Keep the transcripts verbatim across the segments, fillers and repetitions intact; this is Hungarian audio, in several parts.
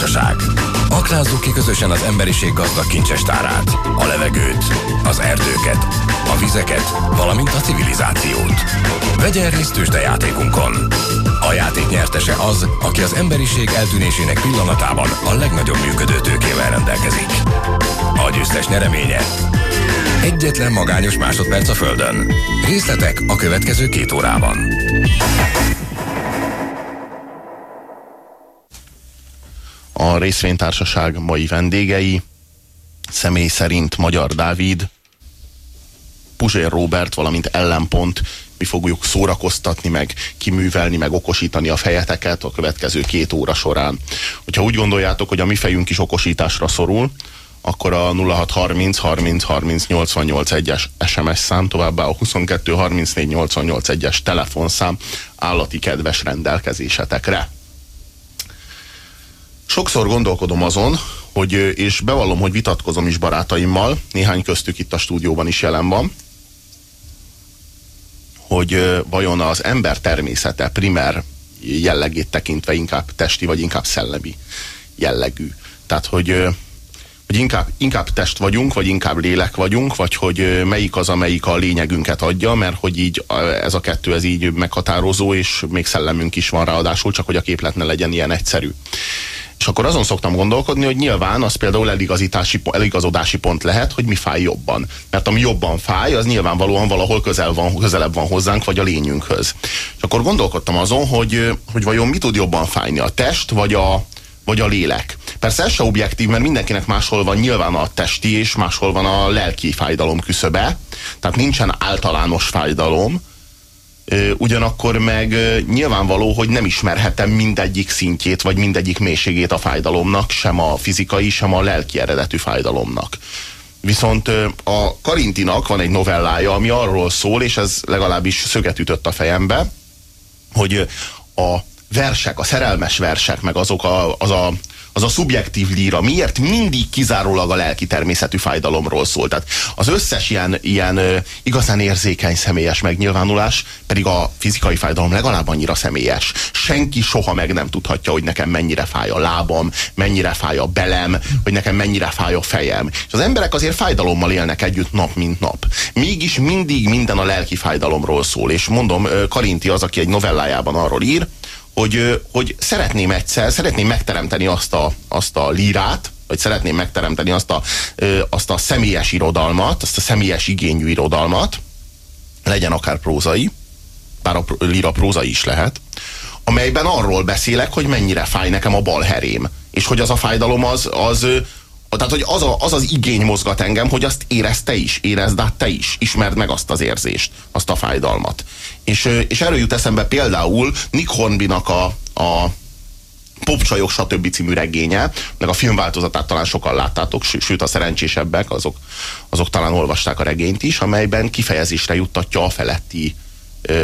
részvénytársaság. Aknázzuk ki közösen az emberiség gazdag kincsestárát, a levegőt, az erdőket, a vizeket, valamint a civilizációt. Vegyen részt tőzsdejátékunkon. A játék nyertese az, aki az emberiség eltűnésének pillanatában a legnagyobb működő tőkével rendelkezik. A győztes nyereménye egyetlen magányos másodperc a Földön. Részletek a következő két órában. A részvénytársaság mai vendégei személy szerint Magyar Dávid, Puzsér Róbert, valamint Ellenpont. Mi fogjuk szórakoztatni, meg kiművelni, meg okosítani a fejeteket a következő két óra során. Hogyha úgy gondoljátok, hogy a mi fejünk is okosításra szorul, akkor a nulla hat harminc harminc harminc nyolcvannyolc egyes es em es szám, továbbá a huszonkettő harmincnégy nyolcvannyolc egyes telefonszám állati kedves rendelkezésetekre. Sokszor gondolkodom azon, hogy, és bevallom, hogy vitatkozom is barátaimmal, néhány köztük itt a stúdióban is jelen van, hogy vajon az ember természete primer jellegét tekintve inkább testi, vagy inkább szellemi jellegű. Tehát, hogy, hogy inkább, inkább test vagyunk, vagy inkább lélek vagyunk, vagy hogy melyik az, amelyik a lényegünket adja, mert hogy így ez a kettő, ez így meghatározó, és még szellemünk is van ráadásul, csak hogy a képlet ne legyen ilyen egyszerű. És akkor azon szoktam gondolkodni, hogy nyilván az például eligazítási, eligazodási pont lehet, hogy mi fáj jobban. Mert ami jobban fáj, az nyilvánvalóan valahol közel van, közelebb van hozzánk, vagy a lényünkhöz. És akkor gondolkodtam azon, hogy, hogy vajon mi tud jobban fájni, a test, vagy a, vagy a lélek. Persze ez se objektív, mert mindenkinek máshol van nyilván a testi, és máshol van a lelki fájdalom küszöbe. Tehát nincsen általános fájdalom, ugyanakkor meg nyilvánvaló, hogy nem ismerhetem mindegyik szintjét, vagy mindegyik mélységét a fájdalomnak, sem a fizikai, sem a lelki eredetű fájdalomnak. Viszont a Karintinak van egy novellája, ami arról szól, és ez legalábbis szöget ütött a fejembe, hogy a versek, a szerelmes versek, meg azok a, az a az a szubjektív líra miért mindig kizárólag a lelki természetű fájdalomról szól. Tehát az összes ilyen, ilyen uh, igazán érzékeny személyes megnyilvánulás pedig a fizikai fájdalom legalább annyira személyes. Senki soha meg nem tudhatja, hogy nekem mennyire fáj a lábam, mennyire fáj a belem, hogy nekem mennyire fáj a fejem. És az emberek azért fájdalommal élnek együtt nap mint nap. Mégis mindig minden a lelki fájdalomról szól. És mondom, Karinti az, aki egy novellájában arról ír, Hogy, hogy szeretném egyszer, szeretném megteremteni azt a, azt a lírát, vagy szeretném megteremteni azt a, azt a személyes irodalmat, azt a személyes igényű irodalmat, legyen akár prózai, bár a líra prózai is lehet, amelyben arról beszélek, hogy mennyire fáj nekem a balherém, és hogy az a fájdalom az, az tehát, hogy az, a, az az igény mozgat engem, hogy azt érezd te is, érezd át te is, ismerd meg azt az érzést, azt a fájdalmat. És, és erről jut eszembe például Nick Hornbynak a, a Popcsajok stb. Című regénye, meg a filmváltozatát talán sokan láttátok, sőt a szerencsésebbek, azok, azok talán olvasták a regényt is, amelyben kifejezésre juttatja a feletti ö,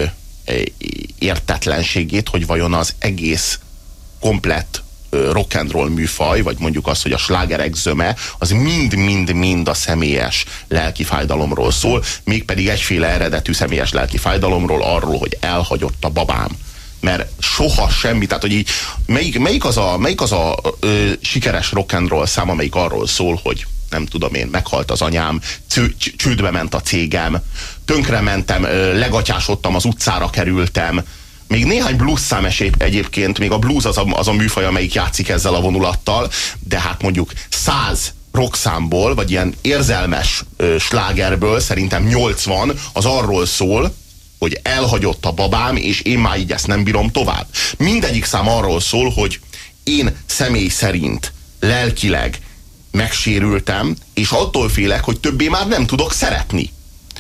értetlenségét, hogy vajon az egész komplett rock and roll műfaj, vagy mondjuk azt, hogy a slágerek zöme, az mind-mind-mind a személyes lelki fájdalomról szól, mégpedig egyféle eredetű személyes lelki fájdalomról, arról, hogy elhagyott a babám. Mert soha semmi, tehát hogy így, melyik, melyik az a, melyik az a ö, sikeres rock and roll szám, amelyik arról szól, hogy nem tudom én, meghalt az anyám, csődbe ment a cégem, tönkrementem, legatyásodtam, az utcára kerültem. Még néhány blues szám egyébként, még a blues az a, az a műfaj, amelyik játszik ezzel a vonulattal, de hát mondjuk száz rockszámból, vagy ilyen érzelmes ö, slágerből szerintem nyolcvan az arról szól, hogy elhagyott a babám, és én már így ezt nem bírom tovább. Mindegyik szám arról szól, hogy én személy szerint lelkileg megsérültem, és attól félek, hogy többé már nem tudok szeretni.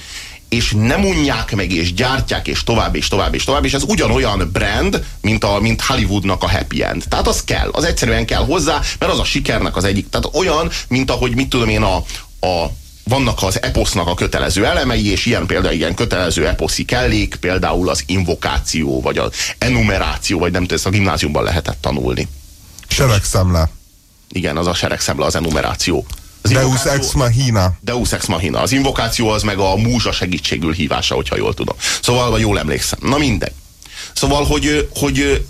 És nem unják meg, és gyártják, és tovább, és tovább, és tovább, és ez ugyanolyan brand, mint, a, mint Hollywoodnak a happy end. Tehát az kell, az egyszerűen kell hozzá, mert az a sikernek az egyik. Tehát olyan, mint ahogy, mit tudom én, a, a vannak az eposznak a kötelező elemei, és ilyen például ilyen kötelező eposzi kellék, például az invokáció, vagy az enumeráció, vagy nem tudom, ezt a gimnáziumban lehetett tanulni. Seregszemle. Igen, az a seregszemle, az enumeráció. Az Deus ex machina. Deus ex machina. Az invokáció az meg a múzsa segítségül hívása, hogyha jól tudom. Szóval, vagy jól emlékszem. Na mindegy. Szóval, hogy, hogy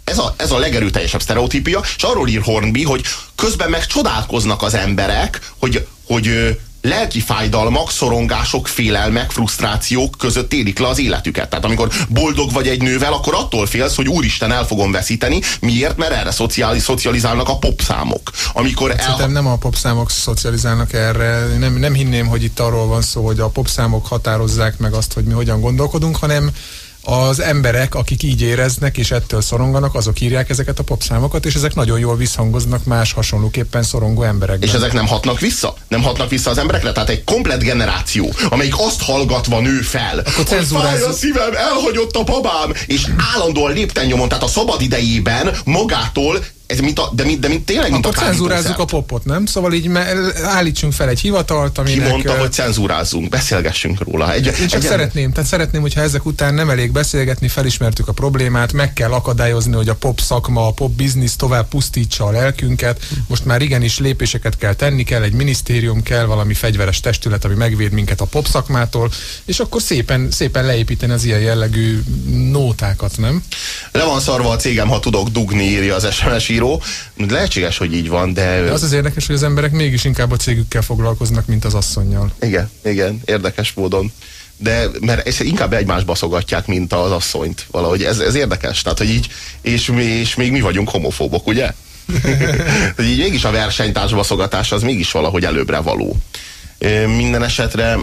ez a, ez a legerőteljesebb sztereotípia, és arról ír Hornby, hogy közben meg csodálkoznak az emberek, hogy, hogy lelki fájdalmak, szorongások, félelmek, frusztrációk között élik le az életüket. Tehát amikor boldog vagy egy nővel, akkor attól félsz, hogy úristen, el fogom veszíteni. Miért? Mert erre szociális, szocializálnak a popszámok. Amikor el... Szerintem nem a popszámok szocializálnak erre. Nem, nem hinném, hogy itt arról van szó, hogy a popszámok határozzák meg azt, hogy mi hogyan gondolkodunk, hanem az emberek, akik így éreznek és ettől szoronganak, azok írják ezeket a popszámokat, és ezek nagyon jól visszhangoznak más hasonlóképpen szorongó emberekben. És ezek nem hatnak vissza? Nem hatnak vissza az emberekre? Tehát egy komplett generáció, amelyik azt hallgatva nő fel, akkor hogy fáj a szívem, elhagyott a babám, és állandóan lépten nyomon, tehát a szabad idejében magától ez mint a, de, mint, de mint tényleg, mint akkor a cenzúrázzuk a popot, nem? Szóval így állítsunk fel egy hivatalt, aminek... Ki mondta, hogy cenzúrázzunk? Beszélgessünk róla. Egy, Én csak egy szeretném, tehát szeretném, hogyha ezek után nem elég beszélgetni, felismertük a problémát, meg kell akadályozni, hogy a pop szakma, a pop biznisz tovább pusztítsa a lelkünket. Most már igenis lépéseket kell tenni, kell egy minisztérium, kell valami fegyveres testület, ami megvéd minket a pop szakmától, és akkor szépen, szépen leépíteni az ilyen jellegű nótákat, nem? Le van szarva a cégem, ha tudok dugni, írja az es em es író. Lehetséges, hogy így van, de... de az az érdekes, hogy az emberek mégis inkább a cégükkel foglalkoznak, mint az asszonnyal. Igen, igen, érdekes módon. De mert ezt inkább egymásba szogatják, mint az asszonyt. Valahogy ez, ez érdekes. Tehát, hogy így, és, és még mi vagyunk homofóbok, ugye? Hogy így mégis a versenytársba szogatás az mégis valahogy előbbre való. Minden esetre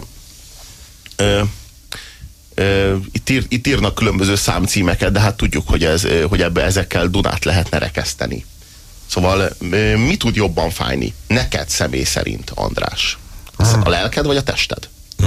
Itt, ír, itt írnak különböző számcímeket, de hát tudjuk, hogy, ez, hogy ebbe ezekkel Dunát lehetne rekeszteni. Szóval mi tud jobban fájni? Neked személy szerint, András? A lelked vagy a tested?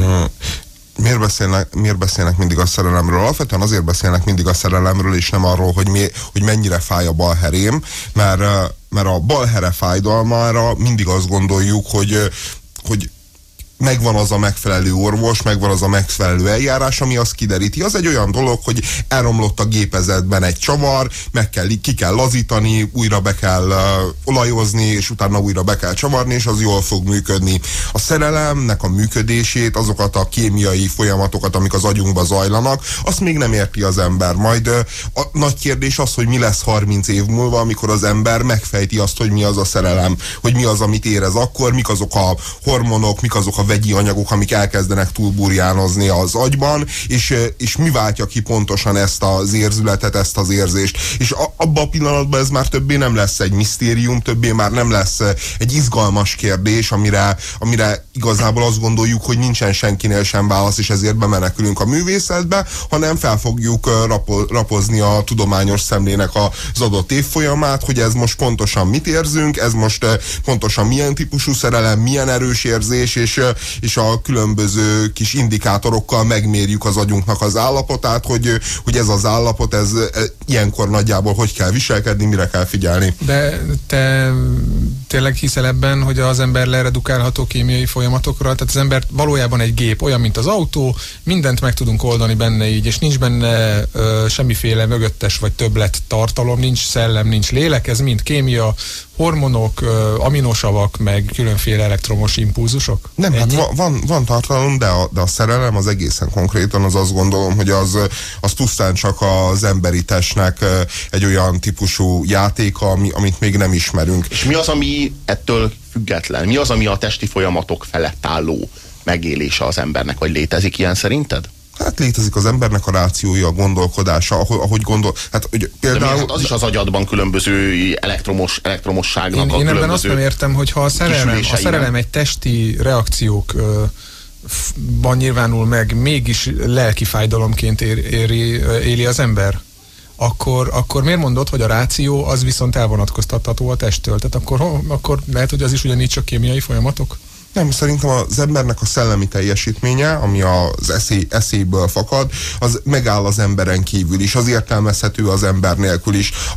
Miért beszélnek, miért beszélnek mindig a szerelemről? Alapvetően azért beszélnek mindig a szerelemről, és nem arról, hogy, mi, hogy mennyire fáj a balherém, mert, mert a balhere fájdalmára mindig azt gondoljuk, hogy, hogy megvan az a megfelelő orvos, megvan az a megfelelő eljárás, ami azt kideríti. Az egy olyan dolog, hogy elromlott a gépezetben egy csavar, meg kell, ki kell lazítani, újra be kell uh, olajozni, és utána újra be kell csavarni, és az jól fog működni. A szerelemnek a működését, azokat a kémiai folyamatokat, amik az agyunkba zajlanak, azt még nem érti az ember. Majd uh, a nagy kérdés az, hogy mi lesz harminc év múlva, amikor az ember megfejti azt, hogy mi az a szerelem, hogy mi az, amit érez akkor, mik azok a hormonok, mik azok a vegyi anyagok, amik elkezdenek túlburjánozni az agyban, és, és mi váltja ki pontosan ezt az érzületet, ezt az érzést. És a, abban a pillanatban ez már többé nem lesz egy misztérium, többé már nem lesz egy izgalmas kérdés, amire, amire igazából azt gondoljuk, hogy nincsen senkinél sem válasz, és ezért bemenekülünk a művészetbe, hanem fel fogjuk rapo, rapozni a tudományos szemlének az adott évfolyamát, hogy ez most pontosan mit érzünk, ez most pontosan milyen típusú szerelem, milyen erős érzés, és és a különböző kis indikátorokkal megmérjük az agyunknak az állapotát, hogy, hogy ez az állapot, ez ilyenkor nagyjából hogy kell viselkedni, mire kell figyelni. De te tényleg hiszel ebben, hogy az ember leredukálható kémiai folyamatokra, tehát az ember valójában egy gép, olyan, mint az autó, mindent meg tudunk oldani benne így, és nincs benne ö, semmiféle mögöttes vagy többlet tartalom, nincs szellem, nincs lélek, ez mind kémia, hormonok, aminosavak, meg különféle elektromos impulzusok? Nem, Ennyi? hát van, van tartalom, de a, de a szerelem az egészen konkrétan, az azt gondolom, hogy az, az pusztán csak az emberi testnek egy olyan típusú játéka, ami, amit még nem ismerünk. És mi az, ami ettől független? Mi az, ami a testi folyamatok felett álló megélése az embernek? Vagy létezik ilyen szerinted? Hát létezik az embernek a rációja, a gondolkodása, ahogy, ahogy gondol... Hát, hogy például... hát az is az agyadban különböző elektromos, elektromosságnak én, a én különböző... ebben azt nem értem, hogy ha a szerelem, a szerelem egy testi reakciókban nyilvánul meg, mégis lelki fájdalomként ér, éri, éli az ember, akkor, akkor miért mondod, hogy a ráció az viszont elvonatkoztatható a testtől? Tehát akkor, akkor lehet, hogy az is ugyanígy csak kémiai folyamatok? Nem, szerintem az embernek a szellemi teljesítménye, ami az eszé, eszéből fakad, az megáll az emberen kívül is, az értelmezhető az ember nélkül is. A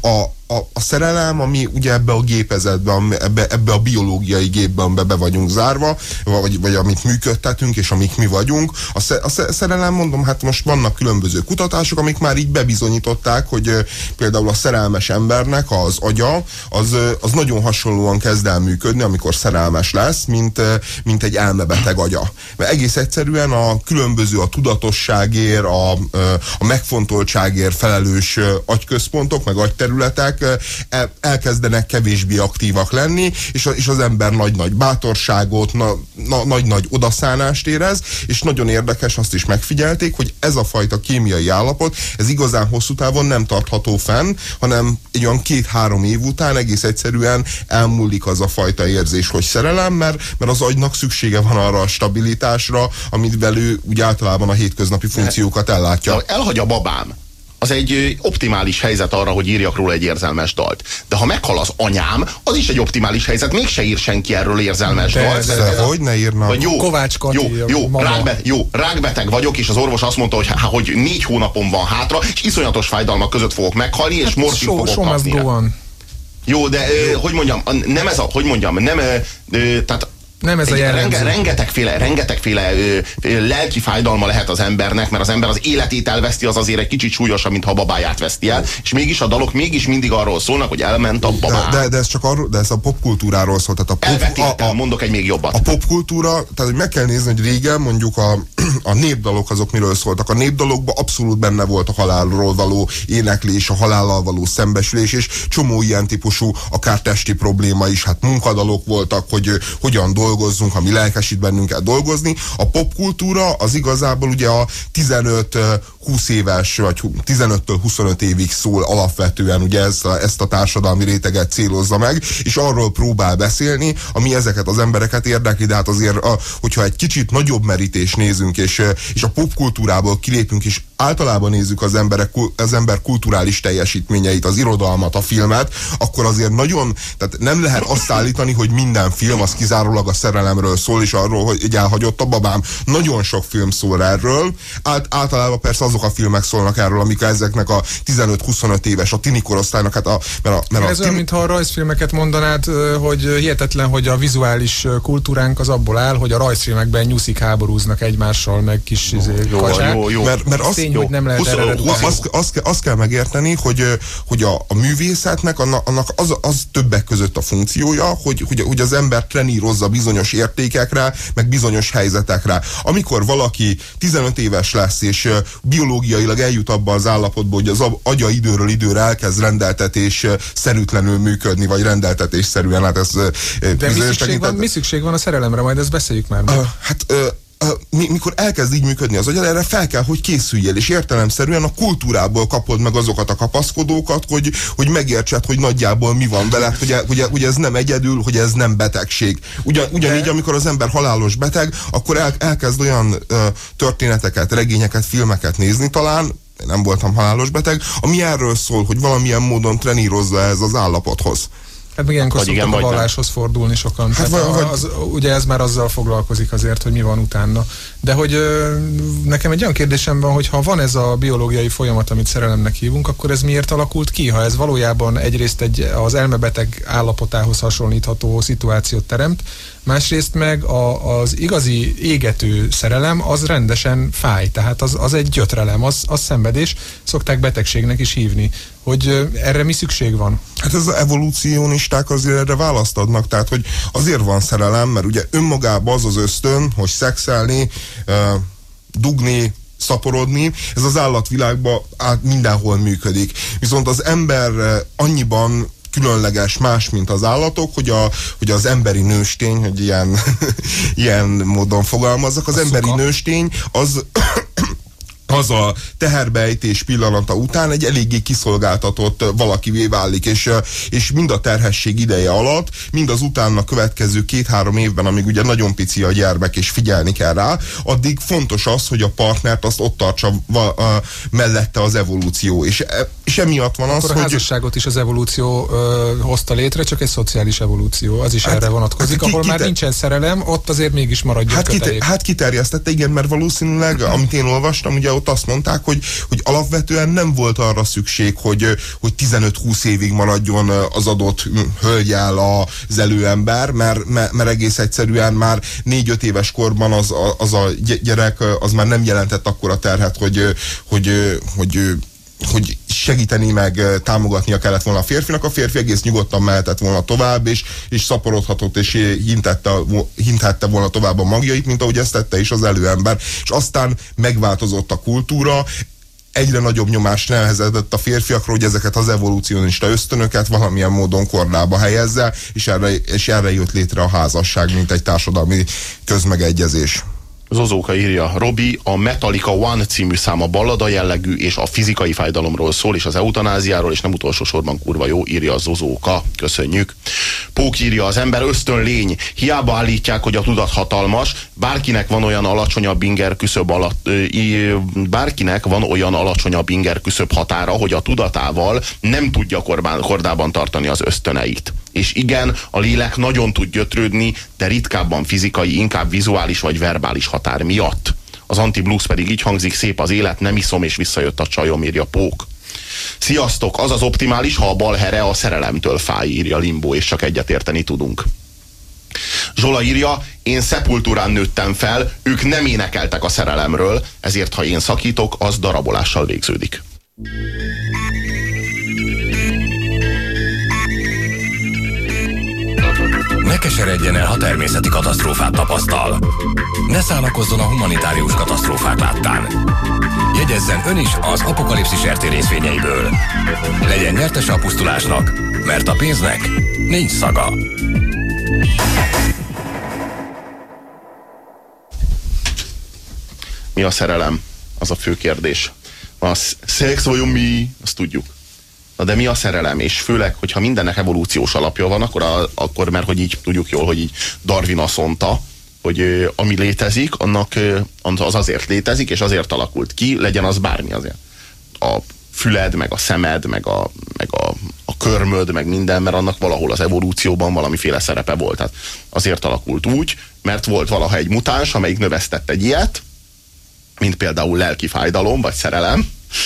a, a szerelem, ami ugye ebbe a gépezetbe, ebbe, ebbe a biológiai gépbe, amiben be vagyunk zárva, vagy, vagy amit működtetünk, és amik mi vagyunk. A, sze, a szerelem, mondom, hát most vannak különböző kutatások, amik már így bebizonyították, hogy például a szerelmes embernek az agya, az, az nagyon hasonlóan kezd el működni, amikor szerelmes lesz, mint, mint egy elmebeteg agya. Mert egész egyszerűen a különböző, a tudatosságért, a, a megfontoltságért felelős agyközpontok, meg agyterületek el, elkezdenek kevésbé aktívak lenni, és, a, és az ember nagy-nagy bátorságot, na, na, nagy-nagy odaszánást érez, és nagyon érdekes, azt is megfigyelték, hogy ez a fajta kémiai állapot, ez igazán hosszú távon nem tartható fenn, hanem egy olyan két-három év után egész egyszerűen elmúlik az a fajta érzés, hogy szerelem, mert, mert az agynak szüksége van arra a stabilitásra, amit belül úgy általában a hétköznapi funkciókat ellátja. Elhagy a babám. Az egy optimális helyzet arra, hogy írjak róla egy érzelmes dalt. De ha meghal az anyám, az is egy optimális helyzet, mégse ír senki erről érzelmes de, dalt. De, de, de hogy ne írnak? Vagy jó, Kovács Kati, jó, jó, rákbe, jó, rákbeteg vagyok, és az orvos azt mondta, hogy, hogy négy hónapom van hátra, és iszonyatos fájdalmak között fogok meghalni, és hát morfin fogok so kapni. Jó, de jó. hogy mondjam, nem ez a, hogy mondjam, nem, tehát Nem ez a renge, rengetegféle, rengetegféle ö, ö, lelki fájdalma lehet az embernek, mert az ember az életét elveszti, az azért egy kicsit súlyosabb, mint ha babáját veszti el, és mégis a dalok mégis mindig arról szólnak, hogy elment a babá. De, de, de ez csak arról, de ez a popkultúráról szól. Tehát a pop, Elvetétel, a, a, mondok egy még jobbat. A popkultúra, tehát hogy meg kell nézni, hogy régen mondjuk a, a népdalok azok miről szóltak. A népdalokban abszolút benne volt a halálról való éneklés, a halállal való szembesülés, és csomó ilyen típusú, akár testi probléma is, hát munkadalok voltak, hogy hogyan dolgozzunk, ami lelkesít bennünket dolgozni. A popkultúra az igazából ugye a tizenöt-húsz éves, vagy tizenöttől huszonöt évig szól alapvetően, ugye ezt a, ezt a társadalmi réteget célozza meg, és arról próbál beszélni, ami ezeket az embereket érdekli, de hát azért, a, hogyha egy kicsit nagyobb merítést nézünk, és, és a popkultúrából kilépünk, és általában nézzük az, emberek, az ember kulturális teljesítményeit, az irodalmat, a filmet, akkor azért nagyon, tehát nem lehet azt állítani, hogy minden film az kizárólag a szerelemről szól, és arról, hogy elhagyott a babám. Nagyon sok film szól erről. Át, általában persze azok a filmek szólnak erről, amik ezeknek a tizenöt-huszonöt éves, a tini korosztálynak, hát a... Mert a, mert a ez tini... olyan, mintha a rajzfilmeket mondanád, hogy hihetetlen, hogy a vizuális kultúránk az abból áll, hogy a rajzfilmekben nyuszik háborúznak egymással, meg kis jó, izé, jó, kacsák. jó, jó. Mert, mert azt, tény, hogy nem lehet erre azt, azt, azt, azt kell megérteni, hogy, hogy a, a művészetnek annak, annak az, az többek között a funkciója, hogy, hogy, hogy az ember trenírozza bizonyos értékekre, meg bizonyos helyzetekre. Amikor valaki tizenöt éves lesz, és biológiailag eljut abba az állapotba, hogy az agya időről időre elkezd rendeltetés szerűtlenül működni, vagy rendeltetésszerűen, hát ez... De mi szükség, van, mi szükség van a szerelemre? Majd ezt beszéljük már meg. Uh, hát... Uh, mikor elkezd így működni az agyad, erre fel kell, hogy készüljél, és értelemszerűen a kultúrából kapod meg azokat a kapaszkodókat, hogy, hogy megértsed, hogy nagyjából mi van veled, hogy, hogy, hogy ez nem egyedül, hogy ez nem betegség. Ugyan, ugyanígy, De... amikor az ember halálos beteg, akkor el, elkezd olyan uh, történeteket, regényeket, filmeket nézni talán, én nem voltam halálos beteg, ami erről szól, hogy valamilyen módon trenírozza ez az állapothoz. Hát ilyenkor szoktak igen, a valláshoz nem. fordulni sokan. Hát vagy, vagy... Az, ugye ez már azzal foglalkozik azért, hogy mi van utána. De hogy ö, nekem egy olyan kérdésem van, hogy ha van ez a biológiai folyamat, amit szerelemnek hívunk, akkor ez miért alakult ki? Ha ez valójában egyrészt egy az elmebeteg állapotához hasonlítható szituációt teremt, másrészt meg a, az igazi égető szerelem az rendesen fáj, tehát az, az egy gyötrelem, az, az szenvedés, szokták betegségnek is hívni. Hogy erre mi szükség van? Hát ez az evolúcionisták azért erre választ adnak, tehát hogy azért van szerelem, mert ugye önmagában az az ösztön, hogy szexelni, dugni, szaporodni, ez az állatvilágban át mindenhol működik. Viszont az ember annyiban különleges, más, mint az állatok, hogy, a, hogy az emberi nőstény, hogy ilyen, ilyen módon fogalmazzak, az a emberi szuka. nőstény az az a teherbeejtés pillanata után egy eléggé kiszolgáltatott valakivé válik, és, és mind a terhesség ideje alatt, mind az utána következő két-három évben, amíg ugye nagyon pici a gyermek, és figyelni kell rá, addig fontos az, hogy a partnert azt ott tartsa va, a, mellette az evolúció, és, és emiatt van az, Akkor hogy... a házasságot is az evolúció ö, hozta létre, csak egy szociális evolúció, az is hát, erre vonatkozik, hát, ahol ki, már nincsen szerelem, ott azért mégis maradjon hát kötelék. Kiter, hát kiterjesztette, igen, mert valószínűleg, amit én olvastam, ugye ott azt mondták, hogy, hogy alapvetően nem volt arra szükség, hogy, hogy tizenöt-húsz évig maradjon az adott hölgyel az előember, mert, mert egész egyszerűen már négy-öt éves korban az, az a gyerek az már nem jelentett akkora terhet, hogy, hogy, hogy hogy segíteni meg, támogatnia kellett volna a férfinak, a férfi egész nyugodtan mehetett volna tovább, és, és szaporodhatott, és hintette, hintette volna tovább a magjait, mint ahogy ezt tette is az előember. És aztán megváltozott a kultúra, egyre nagyobb nyomás nehezedett a férfiakról, hogy ezeket az evolúcionista ösztönöket valamilyen módon korlába helyezze, és erre, és erre jött létre a házasság, mint egy társadalmi közmegegyezés. Zozóka írja, Robi, a Metallica One című száma ballada jellegű, és a fizikai fájdalomról szól, és az eutanáziáról, és nem utolsó sorban kurva jó, írja a Zozóka. Köszönjük. Pók írja, az ember ösztönlény. Hiába állítják, hogy a tudat hatalmas, bárkinek van olyan alacsonyabb inger küszöb alatt, bárkinek van olyan alacsonyabb inger küszöb határa, hogy a tudatával nem tudja korbán, kordában tartani az ösztöneit. És igen, a lélek nagyon tud gyötrődni, de ritkábban fizikai, inkább vizuális vagy verbális határ miatt. Az Anti-Blues pedig így hangzik, szép az élet, nem iszom, és visszajött a csajom, írja Pók. Sziasztok, az az optimális, ha a bal here a szerelemtől fáj, írja Limbo, és csak egyetérteni tudunk. Zsola írja, én Sepulturán nőttem fel, ők nem énekeltek a szerelemről, ezért ha én szakítok, az darabolással végződik. Ne keseredjen el, ha természeti katasztrófát tapasztal. Ne szánakozzon a humanitárius katasztrófák láttán. Jegyezzen ön is az Apokalipszis er té részvényeiből. Legyen nyertese a pusztulásnak, mert a pénznek nincs szaga. Mi a szerelem? Az a fő kérdés. A szex vajon mi? Azt tudjuk. Na de mi a szerelem? És főleg, hogyha mindennek evolúciós alapja van, akkor, a, akkor mert hogy így tudjuk jól, hogy így Darwin azt mondta, hogy ö, ami létezik, annak ö, az azért létezik, és azért alakult ki, legyen az bármi azért. A füled, meg a szemed, meg a, meg a, a körmöd, meg minden, mert annak valahol az evolúcióban valamiféle szerepe volt. Tehát azért alakult úgy, mert volt valaha egy mutáns, amelyik növesztett egy ilyet, mint például lelki fájdalom, vagy szerelem,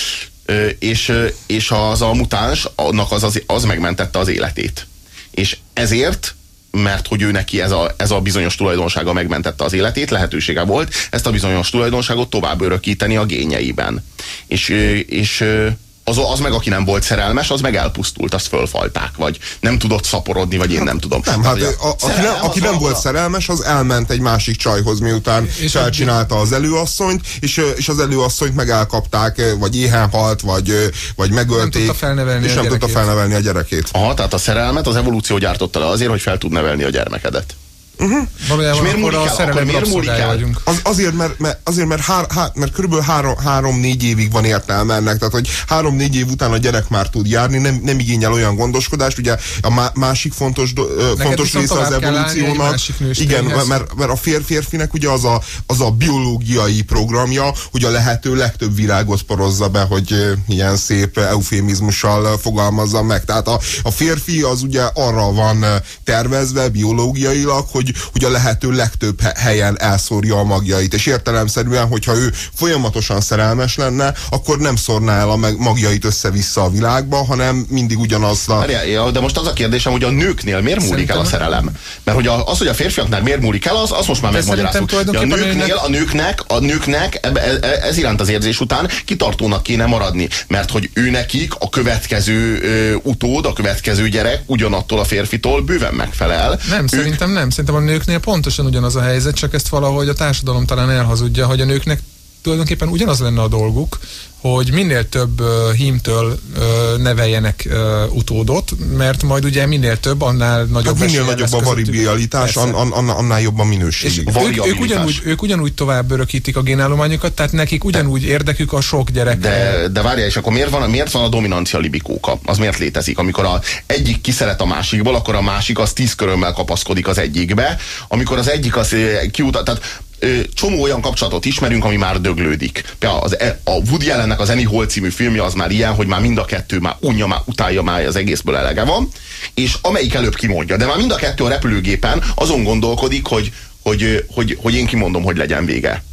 és, és az a mutáns, annak az, az, az megmentette az életét. És ezért, mert hogy ő neki ez a, ez a bizonyos tulajdonsága megmentette az életét, lehetősége volt ezt a bizonyos tulajdonságot tovább örökíteni a génjeiben. És, és az, az meg, aki nem volt szerelmes, az meg elpusztult, azt fölfalták, vagy nem tudott szaporodni, vagy én nem tudom. Nem, hát, hát a, a, aki nem, aki nem volt szerelmes, az elment egy másik csajhoz, miután és felcsinálta az előasszonyt, és, és az előasszonyt meg elkapták, vagy éhen halt, vagy, vagy megölték, nem tudta felnevelni és nem tudta felnevelni a gyerekét. Aha, tehát a szerelmet az evolúció gyártotta le azért, hogy fel tud nevelni a gyermekedet. Uh-huh. Valójában miért akkor a szerelem rabszolgája vagyunk. Az, azért, mert, mert, azért, mert, hár, hár, mert körülbelül három, három-négy évig van értelme ennek, tehát hogy három-négy év után a gyerek már tud járni, nem, nem igényel olyan gondoskodást, ugye a má, másik fontos, fontos része az evolúciónak, igen, mert, mert a fér, férfinek ugye az a, az a biológiai programja, hogy a lehető legtöbb virágot porozza be, hogy ilyen szép eufémizmussal fogalmazza meg. Tehát a, a férfi az ugye arra van tervezve biológiailag, hogy hogy a lehető legtöbb helyen elszórja a magjait, és értelemszerűen, hogyha ő folyamatosan szerelmes lenne, akkor nem szórná el a magjait össze-vissza a világba, hanem mindig ugyanazt a... De most az a kérdésem, hogy a nőknél miért múlik szerintem el a szerelem? Mert hogy az, hogy a férfiaknál miért múlik el, az, az most már megmagyaráztuk. A nőknél, a nőknek, a nőknek ez iránt az érzés után kitartónak kéne maradni, mert hogy ő nekik a következő ö, utód, a következő gyerek ugyanattól a férfitól bőven megfelel. Nem, ők... szerintem nem. Szerintem a nőknél pontosan ugyanaz a helyzet, csak ezt valahogy a társadalom talán elhazudja, hogy a nőknek tulajdonképpen ugyanaz lenne a dolguk, hogy minél több uh, hímtől uh, neveljenek uh, utódot, mert majd ugye minél több, annál nagyobb hát minél nagyobb a variabilitás, an, an, an, annál jobb a minőség. Ők, ők, ugyanúgy, ők ugyanúgy tovább örökítik a génállományokat, tehát nekik ugyanúgy de, érdekük a sok gyerek. De, de várjál, és akkor miért van, miért van a dominancia libikóka? Az miért létezik? Amikor az egyik kiszeret a másikból, akkor a másik az tíz körömmel kapaszkodik az egyikbe, amikor az egyik az kiutat, tehát csomó olyan kapcsolatot ismerünk, ami már döglődik. Például az, a Woody Allennek az Annie Hall című filmje az már ilyen, hogy már mind a kettő már unja, már utálja, már az egészből elege van, és amelyik előbb kimondja, de már mind a kettő a repülőgépen azon gondolkodik, hogy, hogy, hogy, hogy én kimondom, hogy legyen vége.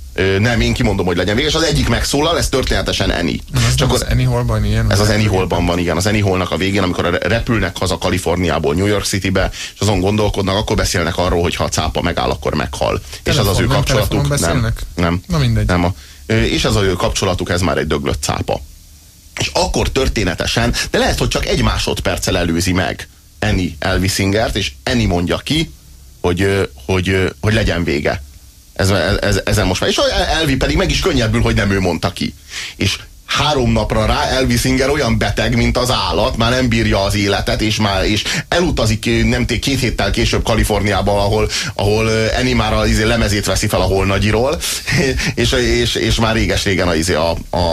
Nem, én kimondom, hogy legyen vége, és az egyik megszólal, ez történetesen Annie. Ez Csak az Annie Hallban ilyen? Ez az Annie Hallban van, igen. Az Annie Hallnak a végén, amikor repülnek haza Kaliforniából New York Citybe, és azon gondolkodnak, akkor beszélnek arról, hogy ha a cápa megáll, akkor meghal. Telefon, és az az ő nem kapcsolatuk. Nem, nem. Na mindegy. Nem a, és ez az ő kapcsolatuk, ez már egy döglött cápa. És akkor történetesen, de lehet, hogy csak egy másodperccel előzi meg Annie Elvisingert, és Annie mondja ki, hogy, hogy, hogy legyen vége. Ez, ez, ezen most már. És Elvi pedig meg is könnyebbül, hogy nem ő mondta ki. És három napra rá Elvisinger olyan beteg, mint az állat, már nem bírja az életet, és már és elutazik nem té, két héttel később Kaliforniába, ahol, ahol Annie már a izé, lemezét veszi fel a Holnagyiról, és, és, és már réges-régen a, izé, a, a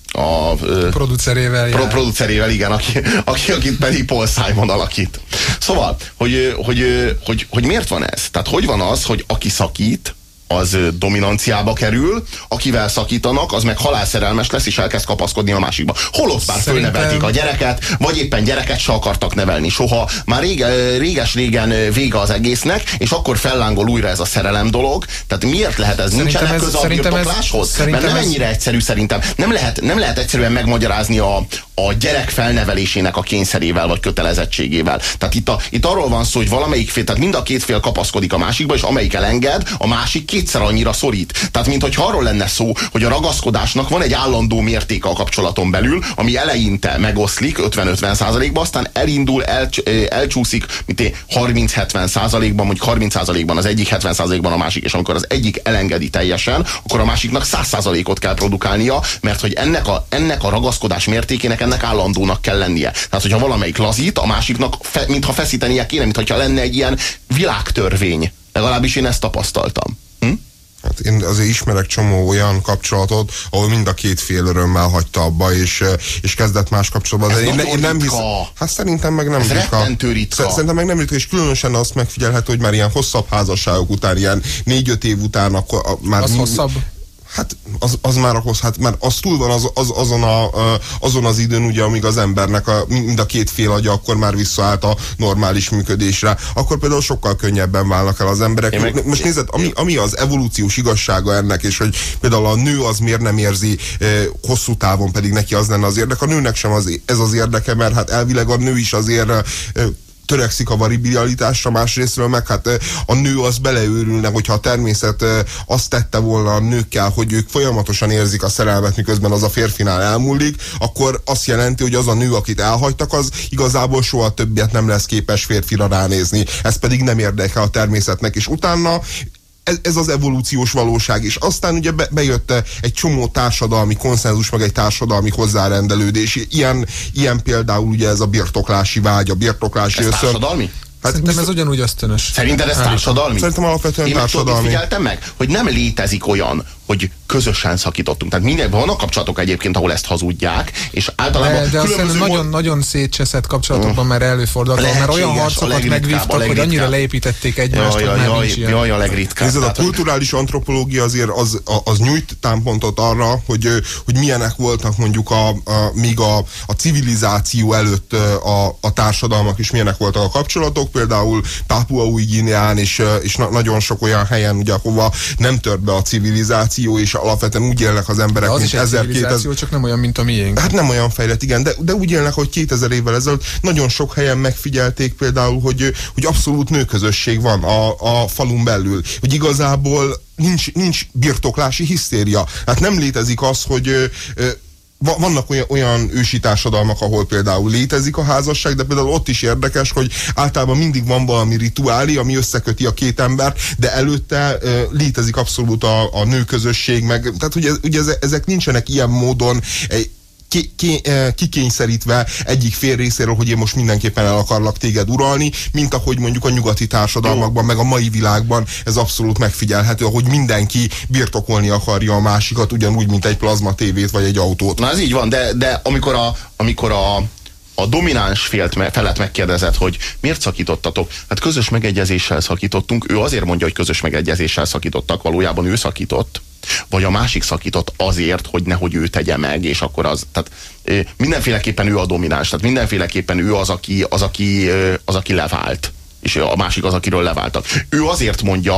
a producerével, pro, producerével, igen, aki, aki, akit pedig Paul Simon alakít. Szóval, hogy, hogy, hogy, hogy miért van ez? Tehát hogy van az, hogy aki szakít, az dominanciába kerül, akivel szakítanak, az meg halálszerelmes lesz, és elkezd kapaszkodni a másikba. Holott már Szerintem... fölnevelték a gyereket, vagy éppen gyereket se akartak nevelni soha. Már rége, réges-régen vége az egésznek, és akkor fellángol újra ez a szerelem dolog. Tehát miért lehet ez? Szerintem Nincsenek ez, köze a birtokláshoz? Mert nem ennyire ez... egyszerű szerintem. Nem lehet, nem lehet egyszerűen megmagyarázni a, a gyerek felnevelésének a kényszerével, vagy kötelezettségével. Tehát itt, a, itt arról van szó, hogy valamelyik fél, tehát mind a két fél kapaszkodik a másikba, és amelyik elenged, a másik kétszer annyira szorít. Tehát, minthogyha arról lenne szó, hogy a ragaszkodásnak van egy állandó mértéke a kapcsolaton belül, ami eleinte megoszlik ötven-ötven százalékba, aztán elindul, el, elcsúszik, mint harminc-hetven százalékban, mondjuk harminc százalékban az egyik, hetven százalékban a másik, és amikor az egyik elengedi teljesen, akkor a másiknak száz százalékot kell produkálnia, mert hogy ennek a, ennek a ragaszkodás mértékének, ennek állandónak kell lennie. Tehát, hogyha valamelyik lazít, a másiknak fe, mintha feszítenie kéne, mintha lenne egy ilyen világtörvény. Legalábbis én ezt tapasztaltam. Hm? Hát én azért ismerek csomó olyan kapcsolatot, ahol mind a két fél örömmel hagyta abba, és, és kezdett más kapcsolatban. Ez én, én nem hisz, ritka. Hát szerintem meg nem Ez ritka. rettentő ritka. Szerintem meg nem ritka, és különösen azt megfigyelhető, hogy már ilyen hosszabb házasságok után, ilyen négy-öt év után, akkor a, már... Az hosszabb? Hát az, az már ahhoz, hát már az túl van az, az, azon, a, azon az időn, ugye, amíg az embernek a, mind a két fél agya akkor már visszaállt a normális működésre. Akkor például sokkal könnyebben válnak el az emberek. Meg, Most nézd, ami, ami az evolúciós igazsága ennek, és hogy például a nő az miért nem érzi eh, hosszú távon, pedig neki az lenne az érdeke. A nőnek sem az, ez az érdeke, mert hát elvileg a nő is azért eh, törekszik a variabilitásra, másrésztről meg hát a nő az beleőrülne, hogyha a természet azt tette volna a nőkkel, hogy ők folyamatosan érzik a szerelmet, miközben az a férfinál elmúlik, akkor azt jelenti, hogy az a nő, akit elhagytak, az igazából soha többet nem lesz képes férfira ránézni. Ez pedig nem érdekel a természetnek, és utána Ez, ez az evolúciós valóság, és aztán ugye be, bejött egy csomó társadalmi konszenzus, meg egy társadalmi hozzárendelődés. Ilyen, ilyen például ugye ez a birtoklási vágy, a birtoklási ez összön. Társadalmi? Hát Szerintem ez ugyanúgy ösztönös. Szerinted ez társadalmi? Szerintem alapvetően Én társadalmi. Én figyeltem meg, hogy nem létezik olyan, hogy közösen szakítottunk. Tehát minden, vannak kapcsolatok egyébként, ahol ezt hazudják, és általában de, de különböző... nagyon, mond... nagyon szétcseszett kapcsolatokban már előfordult, mert olyan harcokat megvívtak, hogy annyira leépítették egymást, jaj, hogy jaj, már nincs ilyen. Jaj, a legritkább. Nézd, a kulturális antropológia azért az, az nyújt támpontot arra, hogy, hogy milyenek voltak mondjuk a, a, még a, a civilizáció előtt a, a társadalmak, és milyenek voltak a kapcsolatok, például Pápua-új-Guineán, és, és na, nagyon sok olyan helyen, ugye, ahova nem tört be a civilizáció, és alapvetően úgy élnek az emberek, az mint ezerkétezer... csak nem olyan, mint a miénk. Hát nem olyan fejlett, igen, de, de úgy élnek, hogy kétezer évvel ezelőtt nagyon sok helyen megfigyelték például, hogy, hogy abszolút nőközösség van a, a falun belül. Hogy igazából nincs, nincs birtoklási hisztéria. Hát nem létezik az, hogy vannak olyan, olyan ősi társadalmak, ahol például létezik a házasság, de például ott is érdekes, hogy általában mindig van valami rituálé, ami összeköti a két embert, de előtte uh, létezik abszolút a, a nőközösség, meg, tehát ugye, ugye ezek nincsenek ilyen módon egy Ki, ki, kikényszerítve egyik fél részéről, hogy én most mindenképpen el akarlak téged uralni, mint ahogy mondjuk a nyugati társadalmakban, meg a mai világban ez abszolút megfigyelhető, ahogy mindenki birtokolni akarja a másikat, ugyanúgy, mint egy plazma tévét vagy egy autót. Na ez így van, de, de amikor a, amikor a a domináns félt, felet megkérdezett, hogy miért szakítottatok? Hát közös megegyezéssel szakítottunk. Ő azért mondja, hogy közös megegyezéssel szakítottak, valójában ő szakított. Vagy a másik szakított azért, hogy nehogy ő tegye meg, és akkor az, tehát mindenféleképpen ő a domináns, tehát mindenféleképpen ő az, aki, az, aki, az, aki levált, és a másik az, akiről leváltak. Ő azért mondja,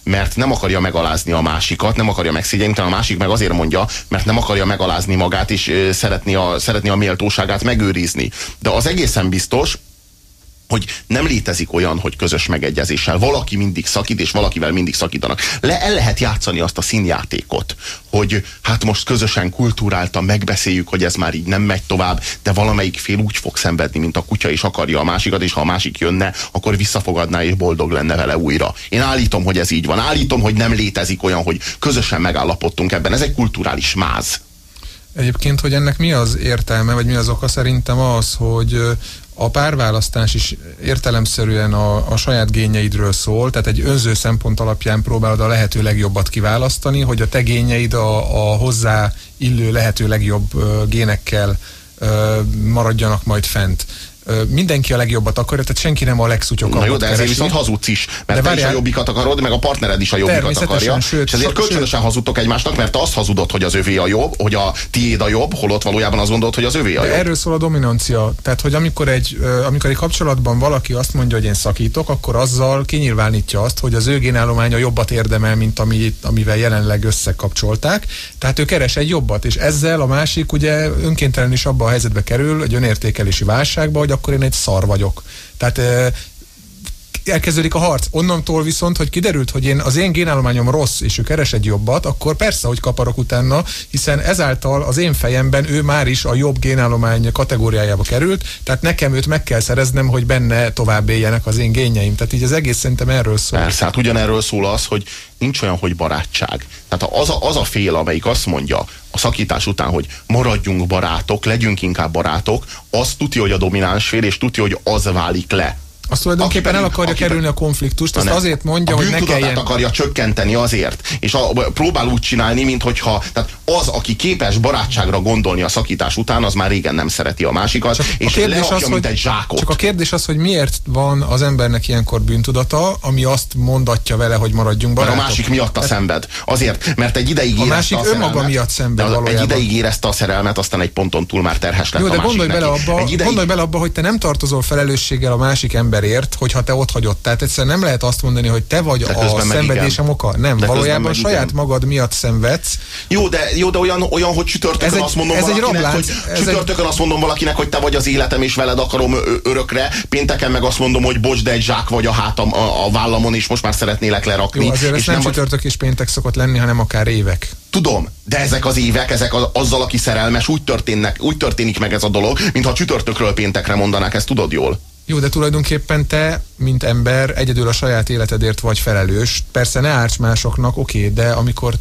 mert nem akarja megalázni a másikat, nem akarja megszégyeníteni, a másik meg azért mondja, mert nem akarja megalázni magát, és ö, szeretni, a, szeretni a méltóságát megőrizni. De az egészen biztos, hogy nem létezik olyan, hogy közös megegyezéssel valaki mindig szakít, és valakivel mindig szakítanak. Le, el lehet játszani azt a színjátékot, hogy hát most közösen, kulturáltan megbeszéljük, hogy ez már így nem megy tovább, de valamelyik fél úgy fog szenvedni, mint a kutya, és akarja a másikat, és ha a másik jönne, akkor visszafogadná, és boldog lenne vele újra. Én állítom, hogy ez így van. Állítom, hogy nem létezik olyan, hogy közösen megállapodtunk ebben. Ez egy kulturális máz. Egyébként, hogy ennek mi az értelme, vagy mi az oka, szerintem az, hogy a párválasztás is értelemszerűen a, a saját génjeidről szól, tehát egy önző szempont alapján próbálod a lehető legjobbat kiválasztani, hogy a te génjeid a, a hozzá illő lehető legjobb uh, génekkel uh, maradjanak majd fent. Mindenki a legjobbat akarja, tehát senki nem a legszutyokat. Na jó, de ezért keresi. Viszont hazudsz is, mert de te várjál, is a jobbikat akarod, meg a partnered is a jobbikat akarja. Sőt, és ezért kölcsönösen hazudtok egymásnak, mert te azt hazudod, hogy az övé a jobb, hogy a tiéd a jobb, holott valójában azt gondolod, hogy az övé a jobb. De erről szól a dominancia. Tehát, hogy amikor egy, amikor egy kapcsolatban valaki azt mondja, hogy én szakítok, akkor azzal kinyilvánítja azt, hogy az ő génállománya jobbat érdemel, mint ami, amivel jelenleg összekapcsolták. Tehát ő keres egy jobbat, és ezzel a másik ugye önkéntelen is abba a helyzetbe kerül, egy önértékelési válságba, hogy akkor én egy szar vagyok. Tehát e, elkezdődik a harc. Onnantól viszont, hogy kiderült, hogy én, az én génállományom rossz, és ő keres egy jobbat, akkor persze, hogy kaparok utána, hiszen ezáltal az én fejemben ő már is a jobb génállomány kategóriájába került, tehát nekem őt meg kell szereznem, hogy benne tovább éljenek az én génjeim. Tehát így az egész szerintem erről szól. Persze, hát ugyanerről szól az, hogy nincs olyan, hogy barátság. Tehát az a, az a fél, amelyik azt mondja a szakítás után, hogy maradjunk barátok, legyünk inkább barátok, az tudja, hogy a domináns fél, és tudja, hogy az válik le. Azt tulajdonképpen el akarja kerülni a konfliktust, azt azért mondja, hogy ne kelljen... A akarja csökkenteni azért, és a, próbál úgy csinálni, minthogyha, tehát az, aki képes barátságra gondolni a szakítás után, az már régen nem szereti a másikat, csak és lerakja, az, mint hogy, egy zsákot. Csak a kérdés az, hogy miért van az embernek ilyenkor bűntudata, ami azt mondatja vele, hogy maradjunk barátok. Mert a másik miatt a szenved. Azért, mert egy ideig érezte a másik a szerelmet, önmaga miatt szenved valójában. Egy ideig érezte a szerelmet, aztán egy ponton túl már terhes lett. Jó, de a gondolj bele, abba, ideig... gondolj bele abba, hogy te nem tartozol felelősséggel a másik emberért, hogyha te ott hagyod. Tehát egyszerűen nem lehet azt mondani, hogy te vagy a szenvedésem oka. Nem, de valójában saját igen. magad miatt szenvedsz. Jó, de, jó, de olyan, olyan, hogy csütörtökön egy, azt mondom ez valakinek, egy hogy csütörtökön egy... azt mondom valakinek, hogy te vagy az életem, és veled akarom örökre. Pénteken meg azt mondom, hogy bocs, de egy zsák vagy a hátam a, a vállamon, és most már szeretnélek lerakni. Jó, azért és ez nem, nem csütörtök és péntek szokott lenni, hanem akár évek. Tudom, de ezek az évek, ezek az, azzal, aki szerelmes, úgy történnek, úgy történik meg ez a dolog, mintha csütörtökről péntekre mondanák, ezt tudod jól. Jó, de tulajdonképpen te, mint ember, egyedül a saját életedért vagy felelős. Persze ne árts másoknak, oké, de amikor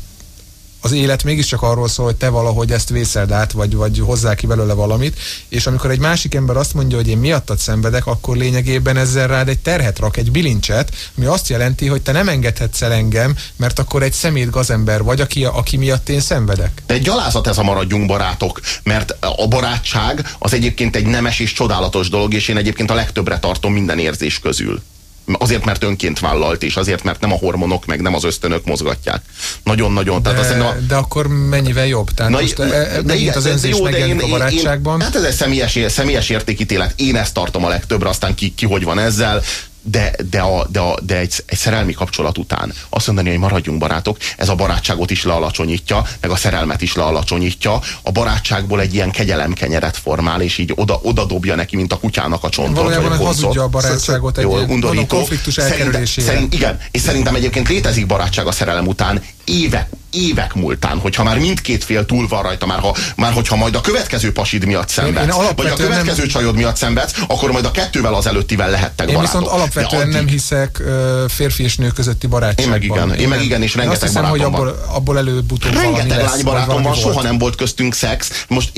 az élet mégiscsak arról szól, hogy te valahogy ezt vészeld át, vagy, vagy hozzá ki belőle valamit, és amikor egy másik ember azt mondja, hogy én miattad szenvedek, akkor lényegében ezzel rád egy terhet rak, egy bilincset, ami azt jelenti, hogy te nem engedhetsz el engem, mert akkor egy szemét gazember vagy, aki, aki miatt én szenvedek. De egy gyalázat ez a maradjunk barátok, mert a barátság az egyébként egy nemes és csodálatos dolog, és én egyébként a legtöbbre tartom minden érzés közül. Azért, mert önként vállalt, és azért, mert nem a hormonok, meg nem az ösztönök mozgatják. Nagyon-nagyon. De, tehát a... de akkor mennyivel jobb? Tehát na, most e, de igen, az önzés jó, megjelenik én, a barátságban. Én, hát ez egy személyes, személyes értékítélet. Én ezt tartom a legtöbbre, aztán ki, ki hogy van ezzel. De, de, a, de, a, de egy, egy szerelmi kapcsolat után azt mondani, hogy maradjunk barátok, ez a barátságot is lealacsonyítja, meg a szerelmet is lealacsonyítja. A barátságból egy ilyen kegyelemkenyeret formál, és így oda, oda dobja neki, mint a kutyának a csontot. Valójában hazudja a barátságot egy ilyen konfliktus elkerülésére. Szerint, igen, és szerintem egyébként létezik barátság a szerelem után, évek, évek múltán, hogyha már mindkét fél túl van rajta, már, ha, már hogyha majd a következő pasid miatt szenvedsz, vagy a következő nem... csajod miatt szenvedsz, akkor majd a kettővel az előttivel lehettek én barátok. Én viszont alapvetően addig... nem hiszek uh, férfi és nő közötti barátságban. Én meg igen, én, én meg igen, és rengeteg hiszem, barátom hogy abból, abból előbb-utóbb rengeteg lesz, lánybarátom van, soha nem volt köztünk szex. Most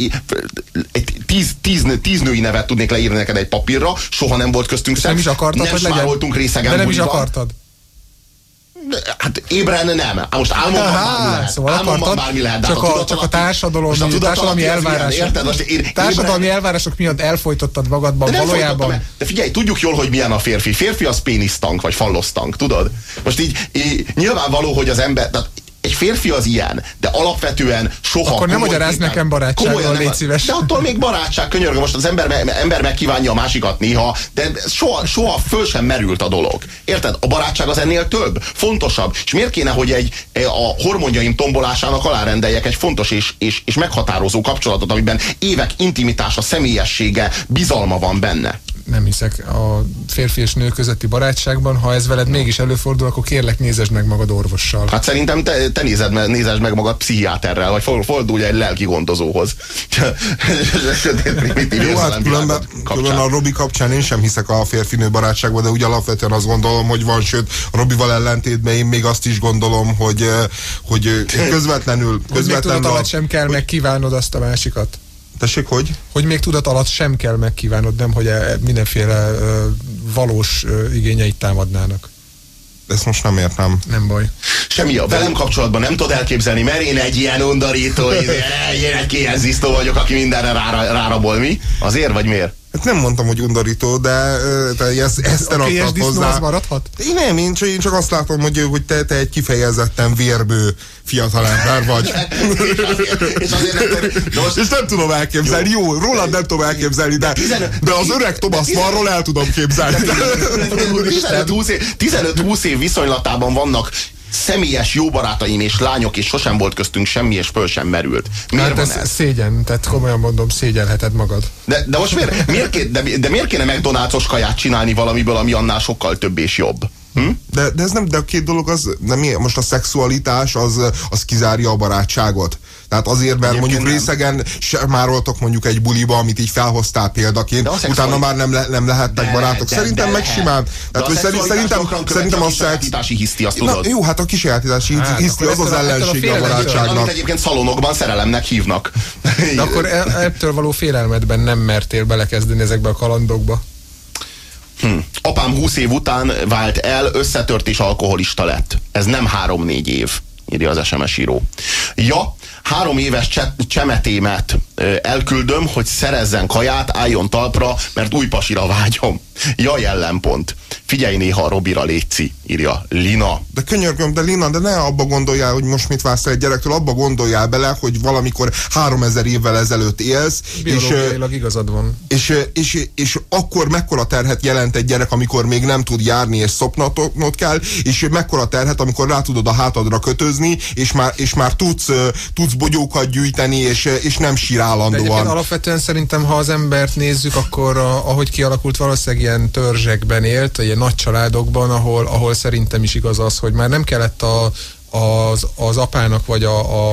egy tíz, tíz, tíz női nevet tudnék leírni neked egy papírra, soha nem volt köztünk szex. Nem is akartad, nem hogy legyen. voltunk részegen. De nem is akartad. Hát ébren nem. Most álmomban bármi lehet. Szóval álmomban bármi lehet. Csak a, csak a társadalom, a társadalmi elvárások, érted? Most én, társadalmi ébren... elvárások miatt elfojtottad magadban de valójában. De figyelj, tudjuk jól, hogy milyen a férfi. Férfi az pénisztank, vagy fallosztank, tudod? Most így, így nyilvánvaló, hogy az ember... Tehát egy férfi az ilyen, de alapvetően soha... Akkor nem magyarázz nekem barátságról, légy szíves. De attól még barátság, könyörgöm, most az ember, ember megkívánja a másikat néha, de soha, soha föl sem merült a dolog. Érted? A barátság az ennél több, fontosabb. És miért kéne, hogy egy, a hormonjaim tombolásának alárendeljek egy fontos és, és, és meghatározó kapcsolatot, amiben évek intimitása, személyessége, bizalma van benne? Nem hiszek a férfi és nő közötti barátságban. Ha ez veled mégis előfordul, akkor kérlek, nézesd meg magad orvossal. Hát szerintem te, te nézed, nézesd meg magad pszichiáterrel, vagy fordulj egy lelki gondozóhoz. Jó, hát különben, különben a Robi kapcsán én sem hiszek a férfi-nő barátságban, de úgy alapvetően azt gondolom, hogy van, sőt, a Robival ellentétben én még azt is gondolom, hogy, hogy közvetlenül... Hogy még tudat alatt sem kell hogy... megkívánod azt a másikat. Tessék, hogy? Hogy még tudat alatt sem kell megkívánod, nem, hogy mindenféle uh, valós uh, igényeit támadnának. Ezt most nem értem. Nem baj. Semmi, a velem kapcsolatban nem tudod elképzelni, mert én egy ilyen undorító, én egy kéhezzisztó vagyok, aki mindenre rára, rárabol, mi? Azért vagy miért? Hát nem mondtam, hogy undorító, de, de ezt, ezt te raktad hozzá. Maradhat? Én nem, én csak, én csak azt látom, hogy, hogy te, te egy kifejezetten vérbő fiatalember vagy. és, azért nem, most, és nem tudom elképzelni, jó, jó rólad nem tudom elképzelni, de, de az öreg Thomas Mannról el tudom képzelni. tizenöt-húsz év viszonylatában vannak személyes jó barátaim és lányok, és sosem volt köztünk semmi, és föl sem merült. Miért hát ez, ez szégyen, tehát komolyan mondom, szégyelheted magad. De, de most miért, miért, ké, de, de miért kéne McDonald's-os kaját csinálni valamiből, ami annál sokkal több és jobb? Hm? De, de ez nem, de a két dolog az, nem, most a szexualitás az, az kizárja a barátságot. Tehát azért, mert egyébként mondjuk nem. Részegen sem mároltok mondjuk egy buliba, amit így felhoztál példaként, utána már nem, le, nem lehettek de, barátok. De, szerintem de meg lehet. Simán. Tehát, hogy szerint, szerintem, szerintem a szex... hiszti, azt tudod. Na, jó, hát a kisajátítási hát, hiszti az az ellenség a, a barátságnak. Amit egyébként szalonokban szerelemnek hívnak. De akkor ettől való félelmedben nem mertél belekezdeni ezekbe a kalandokba? Hm. Apám húsz év után vált el, összetört és alkoholista lett. Ez nem három-négy év, írja az es em es író. Ja, három éves cse csemetémet elküldöm, hogy szerezzen kaját, álljon talpra, mert új pasira vágyom. Jaj, ellenpont. Figyelj néha a Robira, létszi, írja Lina. De könyörgöm, de Lina, de ne abba gondoljál, hogy most mit vársz egy gyerektől, abba gondoljál bele, hogy valamikor háromezer évvel ezelőtt élsz. Biológiailag igazad van. És, és, és, és akkor mekkora terhet jelent egy gyerek, amikor még nem tud járni, és szopnod kell, és mekkora terhet, amikor rá tudod a hátadra kötözni, és már, és már tudsz, tudsz bogyókat gyűjteni, és, és nem sír állandóan. De alapvetően szerintem, ha az embert nézzük, akkor a, ahogy kialakult, valószínűleg ilyen törzsekben élt, ilyen nagy családokban, ahol, ahol szerintem is igaz az, hogy már nem kellett a, az, az apának vagy a, a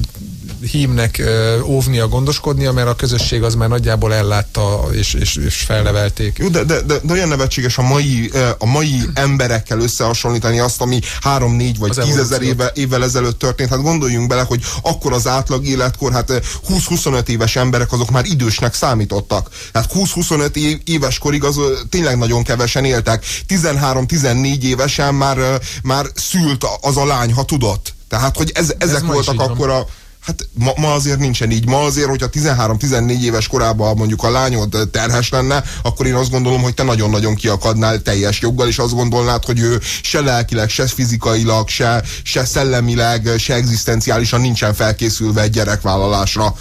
hímnek uh, óvnia, gondoskodnia, mert a közösség az már nagyjából ellátta és, és, és felnevelték. Jó, de, de, de, de olyan nevetséges a mai, a mai emberekkel összehasonlítani azt, ami három-négy vagy tízezer éve, évvel ezelőtt történt. Hát gondoljunk bele, hogy akkor az átlag életkor, hát húsz-huszonöt éves emberek azok már idősnek számítottak. Hát húsz-huszonöt éves korig az tényleg nagyon kevesen éltek. tizenhárom-tizennégy évesen már, már szült az a lány, ha tudott. Tehát, hogy ez, ezek ez voltak akkor a... Hát ma, ma azért nincsen így. Ma azért, hogyha tizenhárom-tizennégy éves korában mondjuk a lányod terhes lenne, akkor én azt gondolom, hogy te nagyon-nagyon kiakadnál teljes joggal, és azt gondolnád, hogy ő se lelkileg, se fizikailag, se, se szellemileg, se egzisztenciálisan nincsen felkészülve egy gyerekvállalásra.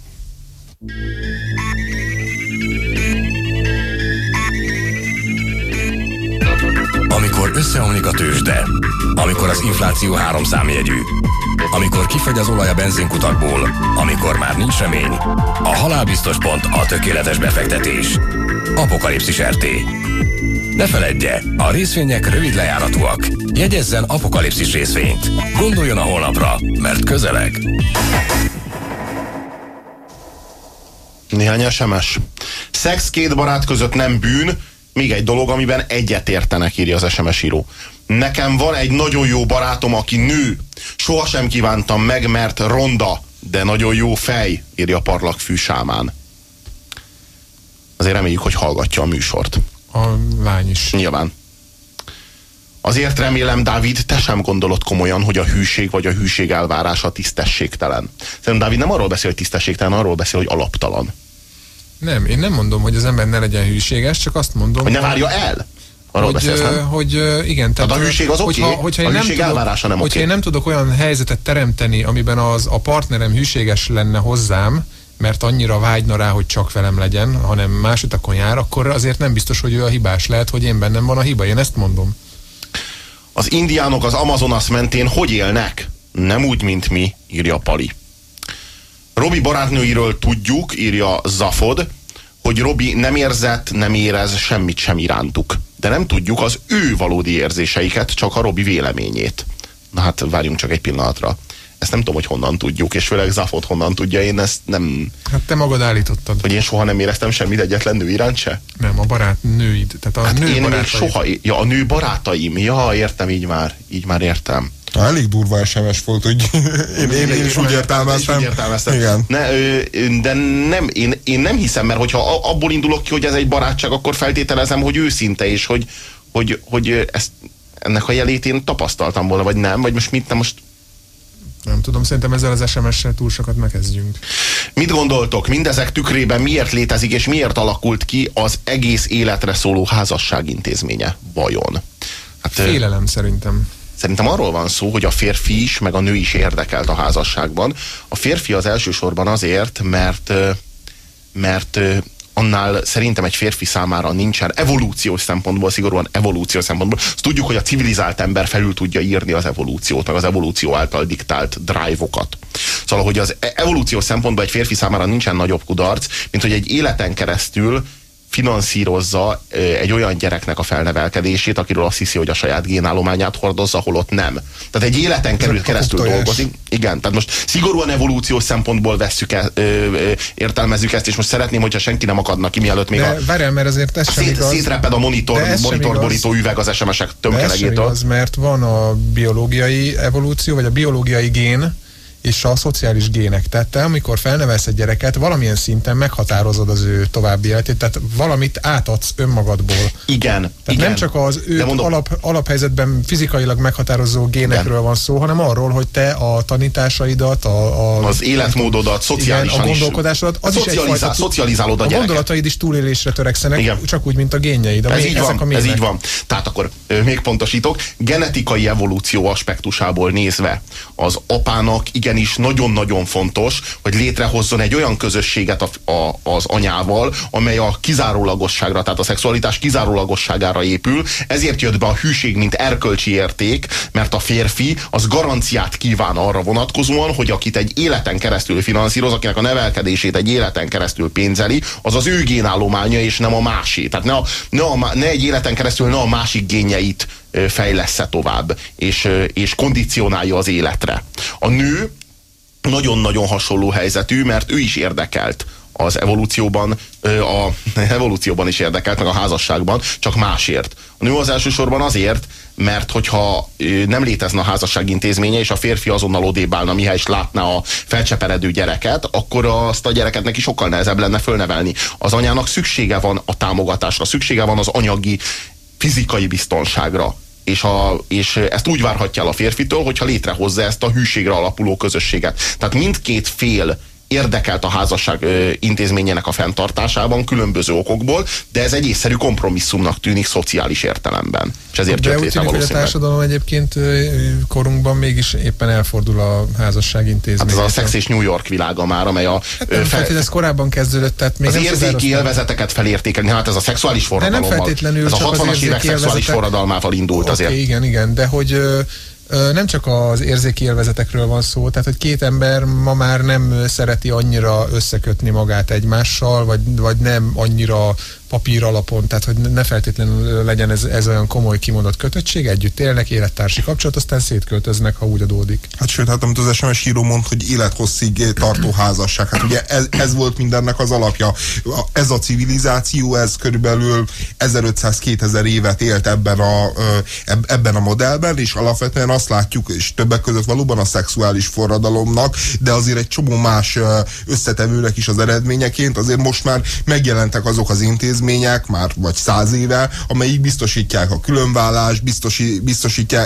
Amikor összeomlik a tőzsde, amikor az infláció három számjegyű, amikor kifagy az olaj a benzinkutakból, amikor már nincs remény, a halálbiztos pont a tökéletes befektetés. Apokalipszis er té. Ne feledje, a részvények rövid lejáratúak. Jegyezzen Apokalipszis részvényt. Gondoljon a holnapra, mert közeleg. Néhány es em es. Szex két barát között nem bűn, még egy dolog, amiben egyet értenek, írja az es em es író. Nekem van egy nagyon jó barátom, aki nő. Sohasem kívántam meg, mert ronda, de nagyon jó fej, írja Parlagfű Sámán. Azért reméljük, hogy hallgatja a műsort. A lány is. Nyilván. Azért remélem, Dávid, te sem gondolod komolyan, hogy a hűség vagy a hűség elvárása tisztességtelen. Szerintem Dávid nem arról beszél, hogy tisztességtelen, arról beszél, hogy alaptalan. Nem, én nem mondom, hogy az ember ne legyen hűséges, csak azt mondom, hogy ne várja el. Arról hogy, beszélsz, nem? hogy igen. Tehát a hűség az oké, hogyha, hogyha a én hűség nem elvárása nem tudok, hogyha oké. én nem tudok olyan helyzetet teremteni, amiben az a partnerem hűséges lenne hozzám, mert annyira vágyna rá, hogy csak velem legyen, hanem más utakon jár, akkor azért nem biztos, hogy ő a hibás. Lehet, hogy én bennem van a hiba, én ezt mondom. Az indiánok az Amazonas mentén hogy élnek? Nem úgy, mint mi, írja Pali. Robi barátnőiről tudjuk, írja Zafod, hogy Robi nem érzett, nem érez semmit sem irántuk. De nem tudjuk az ő valódi érzéseiket, csak a Robi véleményét. Na hát várjunk csak egy pillanatra. Ezt nem tudom, hogy honnan tudjuk, és főleg Zafod honnan tudja, én ezt nem... Hát te magad állítottad. Hogy én soha nem éreztem semmit egyetlen nő iránt se? Nem, a barát nőid. Tehát a Hát nő én még barátaid. soha... Ja, a nő barátaim. Ja, értem, így már. Így már értem. Na, elég durva es em es volt, hogy én, én, én is úgy értelmeztem. Úgy értelmeztem. Igen. Ne, ö, de nem, én, én nem hiszem, mert hogyha abból indulok ki, hogy ez egy barátság, akkor feltételezem, hogy őszinte, és hogy, hogy, hogy ezt, ennek a jelét én tapasztaltam volna, vagy nem, vagy most mit, nem most... Nem tudom, szerintem ezzel az es em es-sel túl sokat megkezdjünk. Mit gondoltok, mindezek tükrében miért létezik, és miért alakult ki az egész életre szóló házasság intézménye? Vajon? Hát, Félelem szerintem. Szerintem arról van szó, hogy a férfi is, meg a nő is érdekelt a házasságban. A férfi az elsősorban azért, mert, mert annál szerintem egy férfi számára nincsen evolúciós szempontból, szigorúan evolúciós szempontból. Azt tudjuk, hogy a civilizált ember felül tudja írni az evolúciót, meg az evolúció által diktált drive-okat. Szóval, hogy az evolúciós szempontból egy férfi számára nincsen nagyobb kudarc, mint hogy egy életen keresztül finanszírozza egy olyan gyereknek a felnevelkedését, akiről azt hiszi, hogy a saját génállományát hordozza, holott nem. Tehát egy életen kerül, keresztül dolgozik. Igen, tehát most szigorúan evolúciós szempontból vesszük e, ö, ö, értelmezzük ezt, és most szeretném, hogyha senki nem akadna ki, mielőtt még de a... várjál, mert azért ez sem szét, igaz. Szétreped a monitor, monitorborító üveg az es em esek tömkelegétől. Ez sem igaz, mert van a biológiai evolúció, vagy a biológiai gén, és a szociális gének. Tehát te, amikor felnevelsz egy gyereket, valamilyen szinten meghatározod az ő további életét, tehát valamit átadsz önmagadból. Igen. Tehát igen. nem csak az őt mondom, alap, alaphelyzetben fizikailag meghatározó génekről igen. van szó, hanem arról, hogy te a tanításaidat, a, a az életmódodat, szociálisan igen, a gondolkodásodat, az is egyfajta, szocializálod a, a gyereket. gondolataid is túlélésre törekszenek, igen. csak úgy, mint a génjeid. Ez, így ezek van, a ez így van. Tehát akkor még pontosítok, genetikai evolúció aspektusából nézve az apának igenis nagyon-nagyon fontos, hogy létrehozzon egy olyan közösséget a, a, az anyával, amely a kizárólagosságra, tehát a szexualitás kizárólagosságára épül. Ezért jött be a hűség, mint erkölcsi érték, mert a férfi az garanciát kíván arra vonatkozóan, hogy akit egy életen keresztül finanszíroz, akinek a nevelkedését egy életen keresztül pénzeli, az az ő génállománya, és nem a másé. Tehát ne, a, ne, a, ne egy életen keresztül ne a másik génjeit fejlessze tovább, és, és kondicionálja az életre. A nő nagyon-nagyon hasonló helyzetű, mert ő is érdekelt az evolúcióban, a evolúcióban is érdekelt, meg a házasságban, csak másért. A nő az elsősorban azért, mert hogyha nem létezne a házasság intézménye, és a férfi azonnal odébb állna, mihely is látná a felcseperedő gyereket, akkor azt a gyereket neki sokkal nehezebb lenne fölnevelni. Az anyának szüksége van a támogatásra, szüksége van az anyagi, fizikai biztonságra. És, a, és ezt úgy várhatja el a férfitől, hogyha létrehozza ezt a hűségre alapuló közösséget. Tehát mindkét fél érdekelt a házasság ö, intézményének a fenntartásában különböző okokból, de ez egy észszerű kompromisszumnak tűnik szociális értelemben. És ezért de jött úgy létre tűnik, hogy a társadalom egyébként korunkban mégis éppen elfordul a házasság intézménye. Hát ez a Szex és New York világa már, amely a... Hát nem, fel, ez korábban kezdődött, tehát még az nem érzéki élvezeteket felértékelni, hát ez a szexuális forradalommal. Ez a hatvanas évek szexuális forradalmával indult okay, azért. Igen, igen, de hogy nem csak az érzéki élvezetekről van szó, tehát hogy két ember ma már nem szereti annyira összekötni magát egymással, vagy, vagy nem annyira papír alapon, tehát hogy ne feltétlenül legyen ez, ez olyan komoly kimondott kötöttség, együtt élnek, élettársi kapcsolat, aztán szétköltöznek, ha úgy adódik. Hát sőt, hát amit az es em es író mond, hogy élethosszig tartó házasság, hát ugye ez, ez volt mindennek az alapja. Ez a civilizáció, ez körülbelül ezerötszáz-kétezer évet élt ebben a, ebben a modellben, és alapvetően azt látjuk, és többek között valóban a szexuális forradalomnak, de azért egy csomó más összetevőnek is az eredményeként, azért most már megjelentek azok az intézmények, már vagy száz éve, amelyik biztosítják a különvállást, biztosi, biztosítják,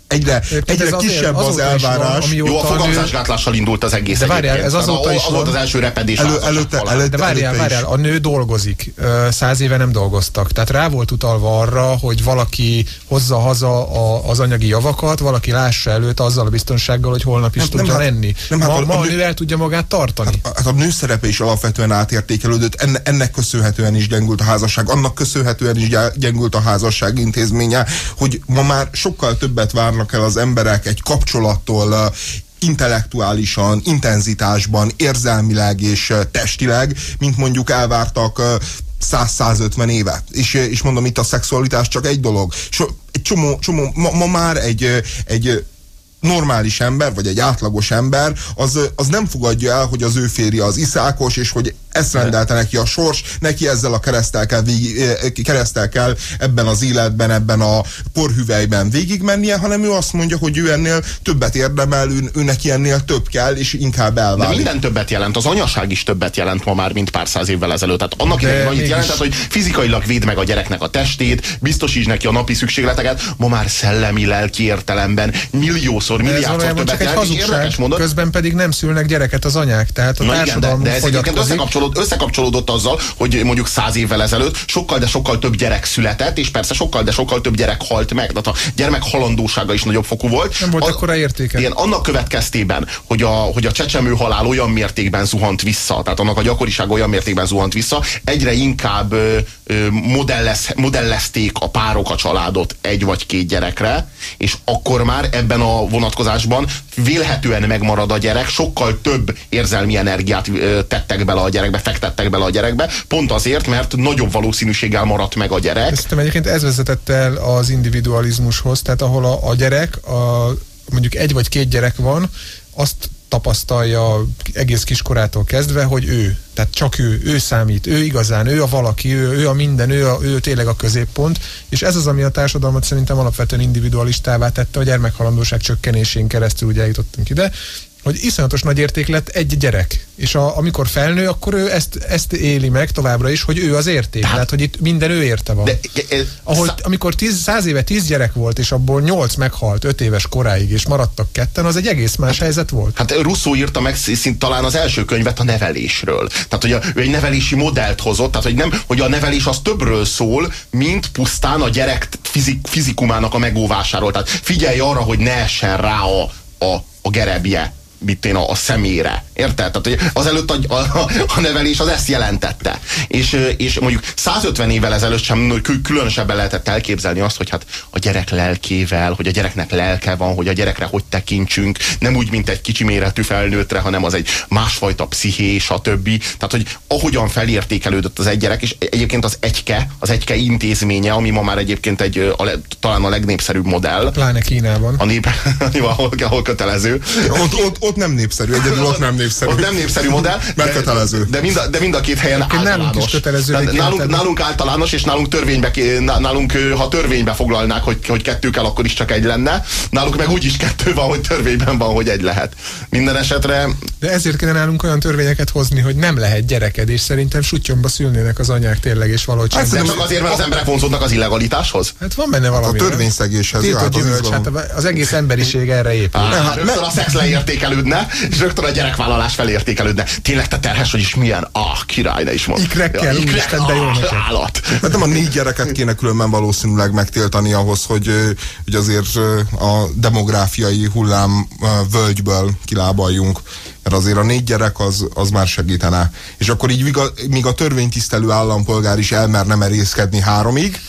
egyre, egyre kisebb az elvárás. Van, jó, a fogamzásgátlással indult az egész. De várjál, ez azóta is az volt az első repedés. Elő, előtte, előtte, de várjál, várjál, a nő dolgozik. Száz éve nem dolgoztak. Tehát rá volt utalva arra, hogy valaki hozza haza a, az anyagi javakat, valaki lássa előtt azzal a biztonsággal, hogy holnap is nem, tudja nem, lenni. Nem, ma, hát a, ma a nő, nő el tudja magát tartani. Hát, hát a nő szerepe is alapvetően átértékelődött, enne, ennek köszönhetően is gyengült a házasság, annak köszönhetően is gyengült a házasság intézménye, hogy ma már sokkal többet várnak el az emberek egy kapcsolattól, intellektuálisan, intenzitásban, érzelmileg és testileg, mint mondjuk elvártak száz-százötven évet. És, és mondom, itt a szexualitás csak egy dolog. So, egy csomó, csomó ma, ma már egy, egy normális ember, vagy egy átlagos ember, az, az nem fogadja el, hogy az ő férje az iszákos, és hogy ezt rendelte neki a sors, neki ezzel a kereszttel kell, végig, kereszttel kell ebben az életben, ebben a porhüvelyben végigmennie, hanem ő azt mondja, hogy ő ennél többet érdemel, ő, ő neki ennél több kell, és inkább elválik. De minden többet jelent, az anyaság is többet jelent ma már, mint pár száz évvel ezelőtt. Tehát annak idején annyit jelentett, hogy fizikailag védd meg a gyereknek a testét, biztosíts neki a napi szükségleteket, ma már szellemi, lelki értelemben milliószor, milliárdszor többet jelent. Közben pedig nem szülnek gyereket az anyák, tehát a Na igen, de, de ez összekapcsolódott, összekapcsolódott azzal, hogy mondjuk száz évvel ezelőtt sokkal, de sokkal több gyerek született, és persze sokkal, de sokkal több gyerek halt meg. Tehát a gyermek halandósága is nagyobb fokú volt. Nem volt akkora értéke. Igen, annak következtében, hogy a, hogy a csecsemő halál olyan mértékben zuhant vissza, tehát annak a gyakorisága olyan mértékben zuhant vissza, egyre inkább ö, ö, modellez, modellezték a párok a családot egy vagy két gyerekre, és akkor már ebben a vonatkozásban vélhetően megmarad a gyerek, sokkal több érzelmi energiát ö, tettek bele a gyerekbe, fektettek bele a gyerekbe, pont azért, mert nagyobb valószínűséggel maradt meg a gyerek. Szerintem egyébként ez vezetett el az individualizmushoz, tehát ahol a, a gyerek, a, mondjuk egy vagy két gyerek van, azt tapasztalja egész kiskorától kezdve, hogy ő, tehát csak ő, ő számít, ő igazán, ő a valaki, ő, ő a minden, ő, a, ő tényleg a középpont, és ez az, ami a társadalmat szerintem alapvetően individualistává tette, a gyermekhalandóság csökkenésén keresztül ugye eljutottunk ide, hogy iszonyatos nagy érték lett egy gyerek. És a, amikor felnő, akkor ő ezt, ezt éli meg továbbra is, hogy ő az érték. Tehát, Tehát hogy itt minden ő érte van. De, e, Ahol, szá... Amikor tíz, száz éve tíz gyerek volt, és abból nyolc meghalt öt éves koráig, és maradtak ketten, az egy egész más hát, helyzet volt. Hát Rousseau írta meg szint talán az első könyvet a nevelésről. Tehát, hogy a, ő egy nevelési modellt hozott, tehát, hogy, nem, hogy a nevelés az többről szól, mint pusztán a gyerek fizik, fizikumának a megóvásáról. Tehát figyelj arra, hogy ne essen rá a, a, a gerebje, mit én a, a szemére. Érted? Tehát azelőtt a, a, a nevelés az ezt jelentette. És, és mondjuk százötven évvel ezelőtt sem különösebben lehetett elképzelni azt, hogy hát a gyerek lelkével, hogy a gyereknek lelke van, hogy a gyerekre hogy tekintsünk, nem úgy, mint egy kicsi méretű felnőttre, hanem az egy másfajta psziché, stb. Tehát, hogy ahogyan felértékelődött az egy gyerek, és egyébként az egyke, az egyke intézménye, ami ma már egyébként egy, a, talán a legnépszerűbb modell. Pláne Kínában. A nép, ahol, ahol kötelező. Ott, ott, ott nem népszerű, egyedül ott nem népszerű. Ott nem népszerű modell, de, kötelező. De, mind a, de mind a két helyen Egyébként általános. Nálunk is kötelező. Nálunk, nálunk általános, és nálunk törvénybe, nálunk, ha törvénybe foglalnák, hogy, hogy kettő kell, akkor is csak egy lenne. Nálunk meg úgy is kettő van, hogy törvényben van, hogy egy lehet. Minden esetre... De ezért kéne nálunk olyan törvényeket hozni, hogy nem lehet gyereked, és szerintem sutyomba szülnének az anyák tényleg, és valahogy hát csak azért, mert az emberek vonzódnak az illegalitáshoz. Hát van benne valami. Hát a törvényszegéshez. Ja, hát az, hát az egész emberiség erre épül. Á, hát rögtön a szex leértékelődne, és rögtön a gyerekvállalás felértékelődne. Tényleg te terhes, hogy is milyen? Ah, király, ne is mond. Ikrekkel, ja, ikrek, Isten, de jó neked. Állat. Hát nem a négy gyereket kéne különben valószínűleg megtiltani ahhoz, hogy, hogy azért a demográfiai hullám völgyből kilábaljunk. Mert azért a négy gyerek az, az már segítene. És akkor így míg a törvénytisztelő állampolgár is elmerne merészkedni háromig,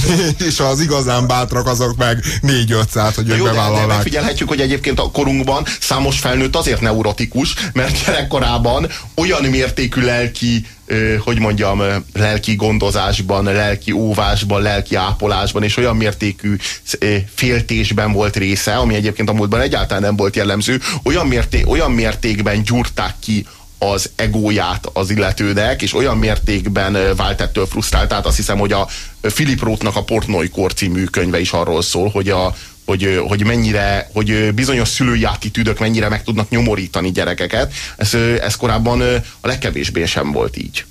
és az igazán bátrak azok meg négy-ötszát, hogy ők bevállalnák. De megfigyelhetjük, hogy egyébként a korunkban számos felnőtt azért neurotikus, mert gyerekkorában olyan mértékű lelki hogy mondjam, lelki gondozásban, lelki óvásban, lelki ápolásban, és olyan mértékű féltésben volt része, ami egyébként a múltban egyáltalán nem volt jellemző, olyan, mérté olyan mértékben gyúrták ki az egóját az illetőnek, és olyan mértékben vált ettől frusztrált. Tehát azt hiszem, hogy a Philip Rothnak a Portnoy-kor című könyve is arról szól, hogy a Hogy, hogy mennyire, hogy bizonyos szülői attitűdök mennyire meg tudnak nyomorítani gyerekeket. Ez, ez korábban a legkevésbé sem volt így.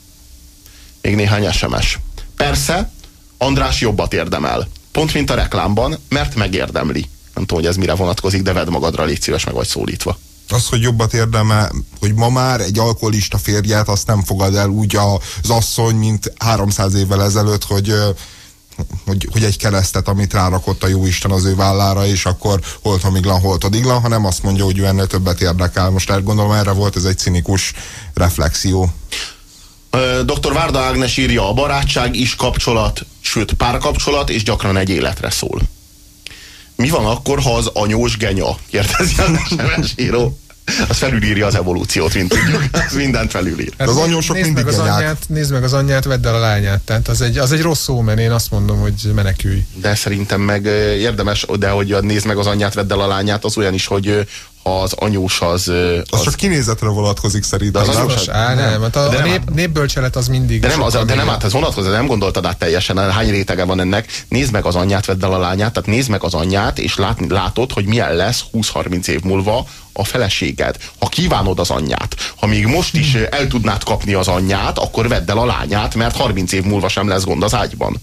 Még néhány es em es. Persze, András jobbat érdemel. Pont mint a reklámban, mert megérdemli. Nem tudom, hogy ez mire vonatkozik, de vedd magadra, légy szíves, meg vagy szólítva. Az, hogy jobbat érdemel, hogy ma már egy alkoholista férjet, azt nem fogad el úgy az asszony, mint háromszáz évvel ezelőtt, hogy, hogy, hogy egy keresztet, amit rárakott a jóisten az ő vállára, és akkor holtomiglan, holtodiglan, hanem azt mondja, hogy ő ennél többet érdekel. Most el gondolom, erre volt ez egy cinikus reflexió. doktor Várda Ágnes írja, a barátság is kapcsolat, sőt párkapcsolat, és gyakran egy életre szól. Mi van akkor, ha az anyós genya? Kérdezi az es em es író. Az felülírja az evolúciót, mint tudjuk. Az mindent felülír. Hát az anyósok nézd mindig meg az anyját, nézd meg az anyját, vedd el a lányát. Tehát az egy, az egy rossz szó, mert én azt mondom, hogy menekülj. De szerintem meg érdemes, de hogy nézd meg az anyját, vedd el a lányát, az olyan is, hogy ha az anyós az... Az, az csak kinézetre vonatkozik szerintem. Az nem? anyós, Á, nem, hát a, a nép, népbölcselet az mindig... De nem, az, de nem át, ez vonatkozik, nem gondoltad át teljesen, hány rétege van ennek. Nézd meg az anyját, vedd el a lányát, tehát nézd meg az anyját, és lát, látod, hogy milyen lesz húsz-harminc év múlva a feleséged. Ha kívánod az anyját, ha még most is el tudnád kapni az anyját, akkor vedd el a lányát, mert harminc év múlva sem lesz gond az ágyban.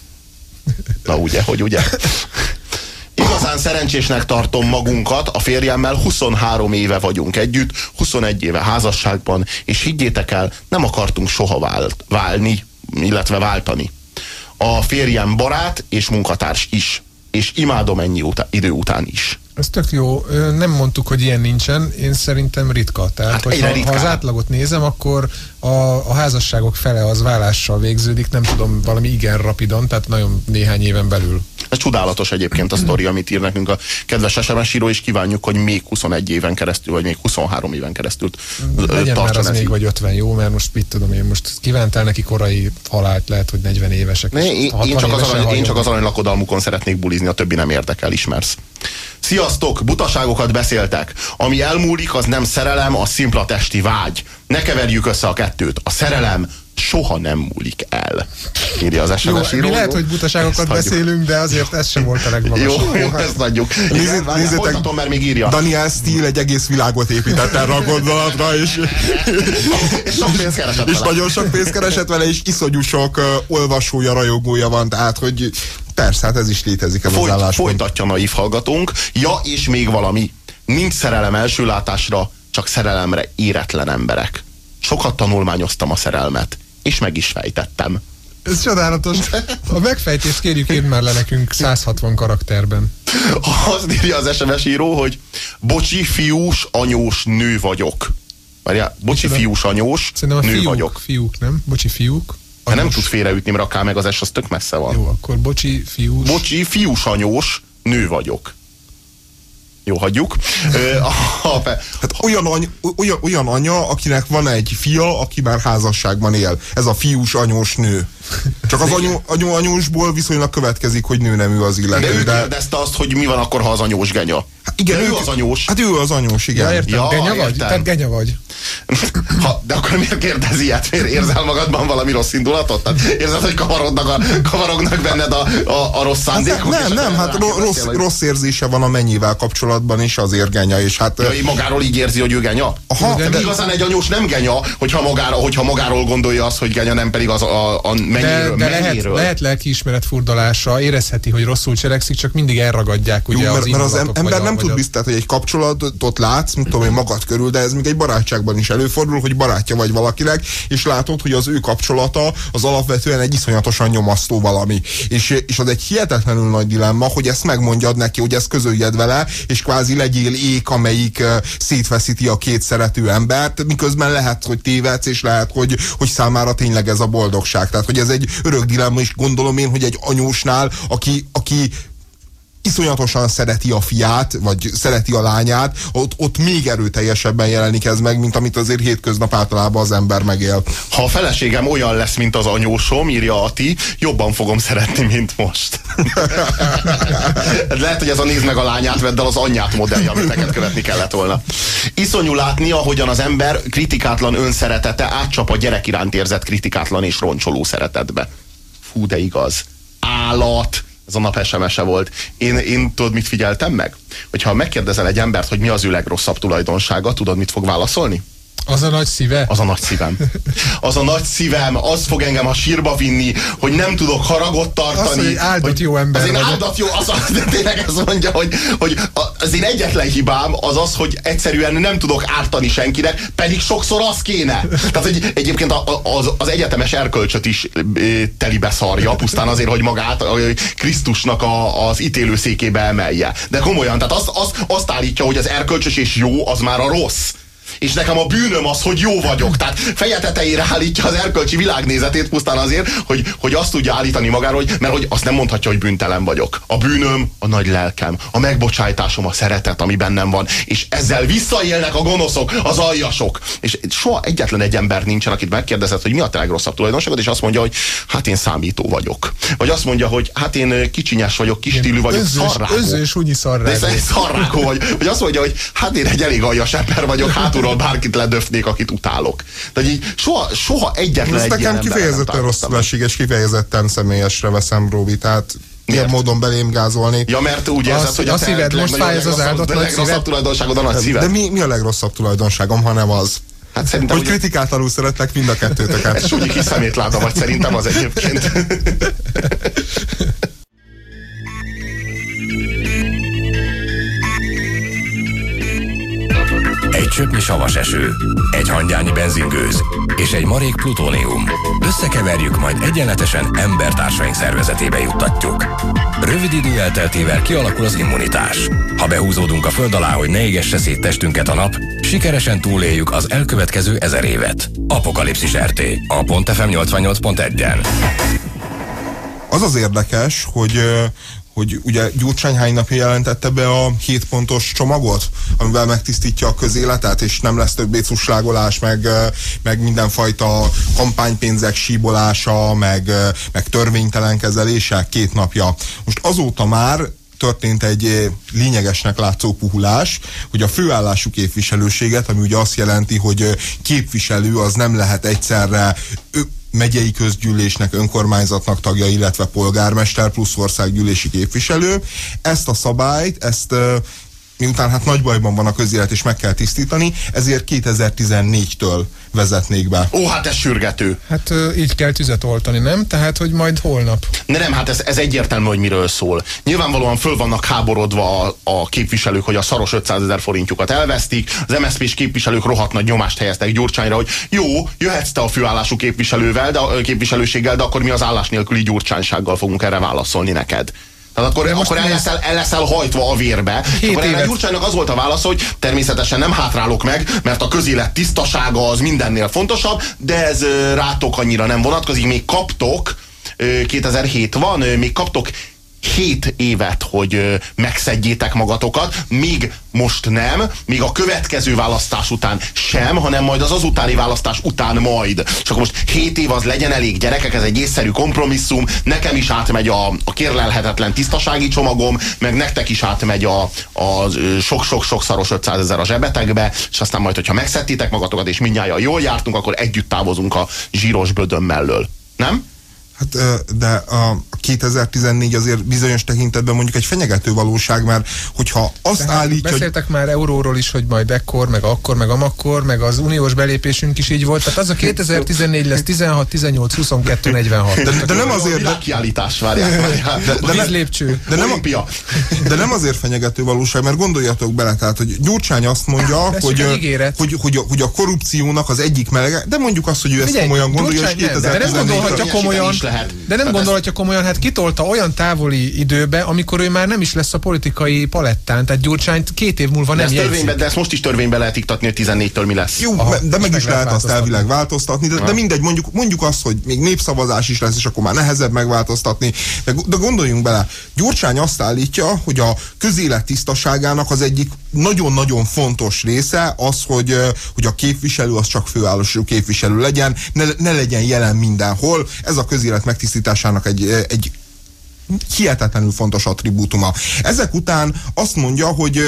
Na ugye, hogy ugye? Igazán szerencsésnek tartom magunkat, a férjemmel huszonhárom éve vagyunk együtt, huszonegy éve házasságban, és higgyétek el, nem akartunk soha vált, válni, illetve váltani. A férjem barát és munkatárs is, és imádom ennyi utá, idő után is. Ez tök jó. Nem mondtuk, hogy ilyen nincsen. Én szerintem ritka. Tehát, Hát hogy ha, ha az átlagot nézem, akkor a, a házasságok fele az válással végződik, nem tudom, valami igen rapidan, tehát nagyon néhány éven belül. Ez csodálatos egyébként a sztori, amit ír nekünk a kedves es em es író, és kívánjuk, hogy még huszonegy éven keresztül, vagy még huszonhárom éven keresztül legyen már az ez még így. Vagy ötven, jó, mert most mit tudom én, most kívántál neki korai halált, lehet, hogy negyven évesek. Ne, én, én, csak az arany, én csak az aranylakodalmukon szeretnék bulizni, a többi nem érdekel, ismersz. Sziasztok, butaságokat beszéltek. Ami elmúlik, az nem szerelem, az szimpla testi vágy. Ne keverjük össze a kettőt. A szerelem soha nem múlik el. Írja az es em es író. Mi lehet, hogy butaságokat beszélünk, de azért ez sem volt a legmagasabb. Jó, jó, ezt adjuk. Folytatom, mert még írja. Daniel Steele egy egész világot épített erre a gondolatra, és, és, sok pénzt keresett és vele. nagyon sok pénzt keresett vele, és iszonyú sok uh, olvasója, rajongója van, tehát, hogy persze, hát ez is létezik, ez Folyt, az álláspont. Folytatja naív hallgatónk. Ja, és még valami. Nincs szerelem első látásra, csak szerelemre éretlen emberek. Sokat tanulmányoztam a szerelmet, és meg is fejtettem. Ez csodálatos. A megfejtést kérjük, írd már le nekünk száz hatvan karakterben. Azt írja az es em es író, hogy bocsi, fiús, anyós nő vagyok. Várjál, bocsi, Micsoda? fiús, anyós Szerintem a nő fiúk, vagyok. fiúk, nem? Bocsi, fiúk. Ha nem tud félreütni, mert akár meg az es, az tök messze van. Jó, akkor bocsi, fiús. Bocsi, fiús, anyós nő vagyok. Jó, hagyjuk. Ö, a, a, Hát olyan, any, olyan, olyan anya, akinek van egy fia, aki már házasságban él. Ez a fiús anyós nő. Csak az anyu, anyu anyósból viszonylag következik, hogy nőnemű az illető. de ő de... kérdezte azt, hogy mi van akkor, ha az anyós genya. Hát igen, de ő ők, az anyós. Hát ő az anyós, igen. Ja, értem, Ja, genya értem. vagy? Tehát genya vagy. Ha, de akkor miért kérdezi ilyet? Miért érzel magadban valami rossz indulatot? Tehát érzed, hogy kavarodnak, a, kavarognak benned a, a, a rossz szándékok? Hát nem, nem, hát rossz, rossz érzése van a mennyivel kapcsolatban is, azért genya, és hát... Ja, magáról így érzi, hogy ő genya? Aha, de, de, igazán egy anyós nem genya, hogyha, magára, hogyha magáról gondolja azt, hogy genya, nem pedig az a, a mennyiről. De, de lehet, lehet lelkiismeret furdalása, érezheti, hogy rosszul cselekszik, csak mindig elragadják ugye jó, mert, az mert az indulatok, ember vagy nem a, tud biztos, hogy egy kapcsolatot látsz, mint tudom én, magad körül, de ez még egy barátságban is előfordul, hogy barátja vagy valakinek, és látod, hogy az ő kapcsolata az alapvetően egy iszonyatosan nyomasztó valami. És, és az egy hihetetlenül nagy dilemma, hogy ezt megmondjad neki, hogy ezt közöljed vele, és kvázi legyél ék, amelyik uh, szétfeszíti a két szerető embert, miközben lehet, hogy tévedsz, és lehet, hogy, hogy számára tényleg ez a boldogság. Tehát, hogy ez egy örök dilemma, és gondolom én, hogy egy anyósnál, aki, aki iszonyatosan szereti a fiát, vagy szereti a lányát, ott, ott még erőteljesebben jelenik ez meg, mint amit azért hétköznap általában az ember megél. Ha a feleségem olyan lesz, mint az anyósom, írja Ati, jobban fogom szeretni, mint most. Lehet, hogy ez a nézd meg a lányát, vedd el az anyját modellje, amit neked követni kellett volna. Iszonyú látni, ahogyan az ember kritikátlan önszeretete átcsap a gyerek iránt érzett kritikátlan és roncsoló szeretetbe. Fú, de igaz. Állat. Ez a nap es em es-e volt. Én, én tudod, mit figyeltem meg? Hogyha megkérdezel egy embert, hogy mi az ő legrosszabb tulajdonsága, tudod, mit fog válaszolni? Az a nagy szíve? Az a nagy szívem. Az a nagy szívem, az fog engem a sírba vinni, hogy nem tudok haragot tartani. Az, hogy áldott hogy jó ember az én áldott jó, az, az tényleg ez mondja, hogy, hogy az én egyetlen hibám az az, hogy egyszerűen nem tudok ártani senkinek, pedig sokszor az kéne. Tehát, hogy egyébként az, az egyetemes erkölcsöt is telibe szarja, pusztán azért, hogy magát Krisztusnak a, az ítélőszékébe emelje. De komolyan, tehát azt, azt, azt állítja, hogy az erkölcsös és jó, az már a rossz. És nekem a bűnöm az, hogy jó vagyok. Tehát feje tetejére állítja az erkölcsi világnézetét pusztán azért, hogy, hogy azt tudja állítani magáról, hogy, mert hogy azt nem mondhatja, hogy bűntelen vagyok. A bűnöm a nagy lelkem, a megbocsájtásom a szeretet, ami bennem van. És ezzel visszaélnek a gonoszok, az aljasok. És soha egyetlen egy ember nincsen, akit megkérdezett, hogy mi a te legrosszabb tulajdonságod, és azt mondja, hogy hát én számító vagyok. Vagy azt mondja, hogy hát én kicsinyes vagyok, kis stílű vagyok, szarrákó. Özős, úgy szarrákó. Szarrákó vagy. Vagy azt mondja, hogy hát én egy elég aljas ember vagyok, hátulról bárkit ledöfnék, akit utálok. Tehát így soha, soha egyetlen ez egy nekem kifejezetten rosszul esik, és kifejezetten személyesre veszem, Róbi, tehát ilyen módon belém gázolni. Ja, mert úgy érzed, az, hogy a, a szíved most fáj, ez az áldott nagy legrosszabb szíved. tulajdonságod a nagy szíved. De mi, mi a legrosszabb tulajdonságom, ha nem az? Hát szerintem, hogy kritikátlanul szeretlek mind a kettőtöket. Ez súnyi kis szemétláda vagy, szerintem az egyébként. Egy csöpnyi savas eső, egy hangyányi benzingőz és egy marék plutónium. Összekeverjük, majd egyenletesen embertársaink szervezetébe juttatjuk. Rövid idő elteltével kialakul az immunitás. Ha behúzódunk a föld alá, hogy ne égesse szét testünket a nap, sikeresen túléljük az elkövetkező ezer évet. Apokalipszis er té, a Pont ef em nyolcvannyolc pont egyen. Az az érdekes, hogy hogy ugye Gyurcsány hány napja jelentette be a hét pontos csomagot, amivel megtisztítja a közéletet, és nem lesz többé cusságolás, meg, meg mindenfajta kampánypénzek síbolása, meg, meg törvénytelen kezelése két napja. Most azóta már történt egy lényegesnek látszó puhulás, hogy a főállású képviselőséget, ami ugye azt jelenti, hogy képviselő az nem lehet egyszerre megyei közgyűlésnek, önkormányzatnak tagja, illetve polgármester plusz országgyűlési képviselő. Ezt a szabályt, ezt miután hát nagy bajban van a közélet és meg kell tisztítani, ezért kétezer-tizennégytől vezetnék be. Ó, hát ez sürgető. Hát így kell tüzet oltani, nem? Tehát, hogy majd holnap. Ne, nem, hát ez, ez egyértelmű, hogy miről szól. Nyilvánvalóan föl vannak háborodva a, a képviselők, hogy a szaros ötszázezer forintjukat elvesztik. Az em es zé pés képviselők rohadt nagy nyomást helyeztek Gyurcsányra, hogy jó, jöhetsz te a főállású képviselővel, de a képviselőséggel, de akkor mi az állás nélküli gyurcsánysággal fogunk erre válaszolni neked. Tehát akkor, akkor el, leszel, el leszel hajtva a vérbe. És akkor erre Gyurcsánynak az volt a válasz, hogy természetesen nem hátrálok meg, mert a közélet tisztasága az mindennél fontosabb, de ez rátok annyira nem vonatkozik. Még kaptok, kétezer-hét van, még kaptok hét évet, hogy megszedjétek magatokat, még most nem, még a következő választás után sem, hanem majd az azutáni választás után majd. És akkor most hét év az legyen elég, gyerekek, ez egy észszerű kompromisszum, nekem is átmegy a, a kérlelhetetlen tisztasági csomagom, meg nektek is átmegy a, a sok-sok-sok szaros ötszázezer a zsebetekbe, és aztán majd, hogyha megszedtétek magatokat, és mindnyájan jól jártunk, akkor együtt távozunk a zsíros bödön mellől. Nem? Hát, de a kétezer-tizennégy azért bizonyos tekintetben mondjuk egy fenyegető valóság, mert hogyha azt Tehát állítja... Beszéltek hogy... már euróról is, hogy majd ekkor, meg akkor, meg amakkor, meg az uniós belépésünk is így volt. Tehát az a kétezer-tizennégy lesz tizenhat, tizennyolc, huszonkettő, negyvenhat. De, de nem azért... Világkiállítás, várják, várják. De, de, vízlépcső. De nem, de nem azért fenyegető valóság, mert gondoljatok bele, tehát, hogy Gyurcsány azt mondja, hogy, hogy, hogy, a, hogy a korrupciónak az egyik melege, de mondjuk azt, hogy ő ezt komolyan gondolja, és kétezer-tizennégy komolyan, de nem gondolhatja komolyan, hát kitolta olyan távoli időbe, amikor ő már nem is lesz a politikai palettán, tehát Gyurcsányt két év múlva nem jegyzik. De ezt most is törvénybe lehet iktatni, hogy tizennégytől mi lesz. Jó, aha, de meg is lehet azt elvileg változtatni, de, de mindegy, mondjuk, mondjuk azt, hogy még népszavazás is lesz, és akkor már nehezebb megváltoztatni, de, de gondoljunk bele, Gyurcsány azt állítja, hogy a közélet tisztaságának az egyik nagyon-nagyon fontos része az, hogy, hogy a képviselő az csak főállású képviselő legyen, ne, ne legyen jelen mindenhol. Ez a közélet megtisztításának egy, egy hihetetlenül fontos attribútuma. Ezek után azt mondja, hogy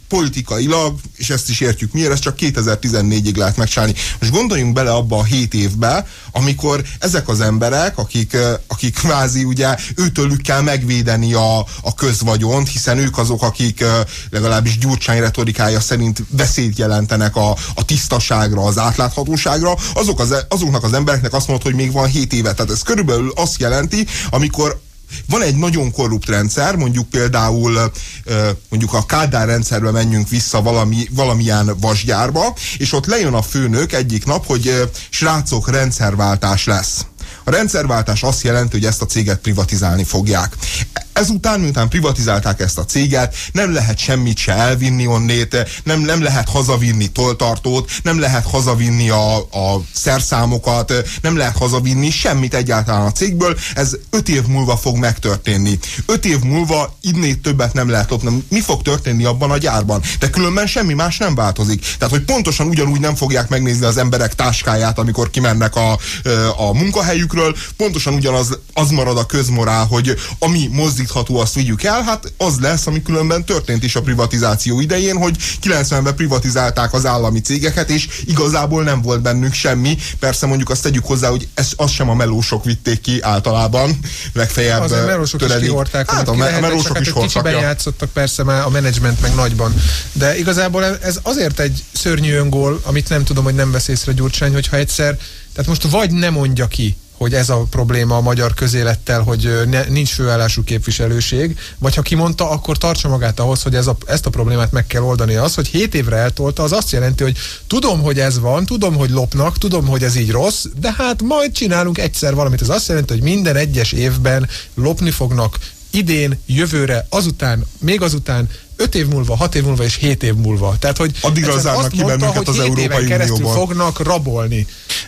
politikailag, és ezt is értjük miért, ez csak kétezer-tizennégyig lehet megcsinálni. Most gondoljunk bele abba a hét évbe, amikor ezek az emberek, akik, akik kvázi ugye őtőlük kell megvédeni a, a közvagyont, hiszen ők azok, akik legalábbis Gyurcsány retorikája szerint veszélyt jelentenek a, a tisztaságra, az átláthatóságra, azok az, azoknak az embereknek azt mondod, hogy még van hét éve. Tehát ez körülbelül azt jelenti, amikor van egy nagyon korrupt rendszer, mondjuk például mondjuk a Kádár rendszerbe menjünk vissza valami, valamilyen vasgyárba, és ott lejön a főnök egyik nap, hogy srácok, rendszerváltás lesz. A rendszerváltás azt jelenti, hogy ezt a céget privatizálni fogják. Ezután, miután privatizálták ezt a céget, nem lehet semmit se elvinni onnét, nem, nem lehet hazavinni toltartót, nem lehet hazavinni a, a szerszámokat, nem lehet hazavinni semmit egyáltalán a cégből. Ez öt év múlva fog megtörténni. Öt év múlva innét többet nem lehet lopni. Mi fog történni abban a gyárban? De különben semmi más nem változik. Tehát, hogy pontosan ugyanúgy nem fogják megnézni az emberek táskáját, amikor kimennek a, a munkahelyükről, pontosan ugyanaz az marad a közmorál, hogy ami mozdítható, azt vigyük el, hát az lesz, ami különben történt is a privatizáció idején, hogy kilencvenben privatizálták az állami cégeket, és igazából nem volt bennük semmi. Persze mondjuk azt tegyük hozzá, hogy ez, azt sem a melósok vitték ki általában, legfeljebb az a melósok töredik. Is kihorták, hát a, me- a melósok hát is hordtak. Kicsiben játszottak persze már a menedzsment meg nagyban. De igazából ez azért egy szörnyű öngól, amit nem tudom, hogy nem vesz észre Gyurcsány, hogyha egyszer, tehát most vagy nem mondja ki, hogy ez a probléma a magyar közélettel, hogy ne, nincs főállású képviselőség, vagy ha kimondta, akkor tartsa magát ahhoz, hogy ez a, ezt a problémát meg kell oldani. Az, hogy hét évre eltolta, az azt jelenti, hogy tudom, hogy ez van, tudom, hogy lopnak, tudom, hogy ez így rossz, de hát majd csinálunk egyszer valamit. Ez azt jelenti, hogy minden egyes évben lopni fognak idén, jövőre, azután, még azután, öt év múlva, hat év múlva és hét év múlva. Tehát, hogy addigra zárnak ki bennünket az Európai Unióban. Fognak rabolni.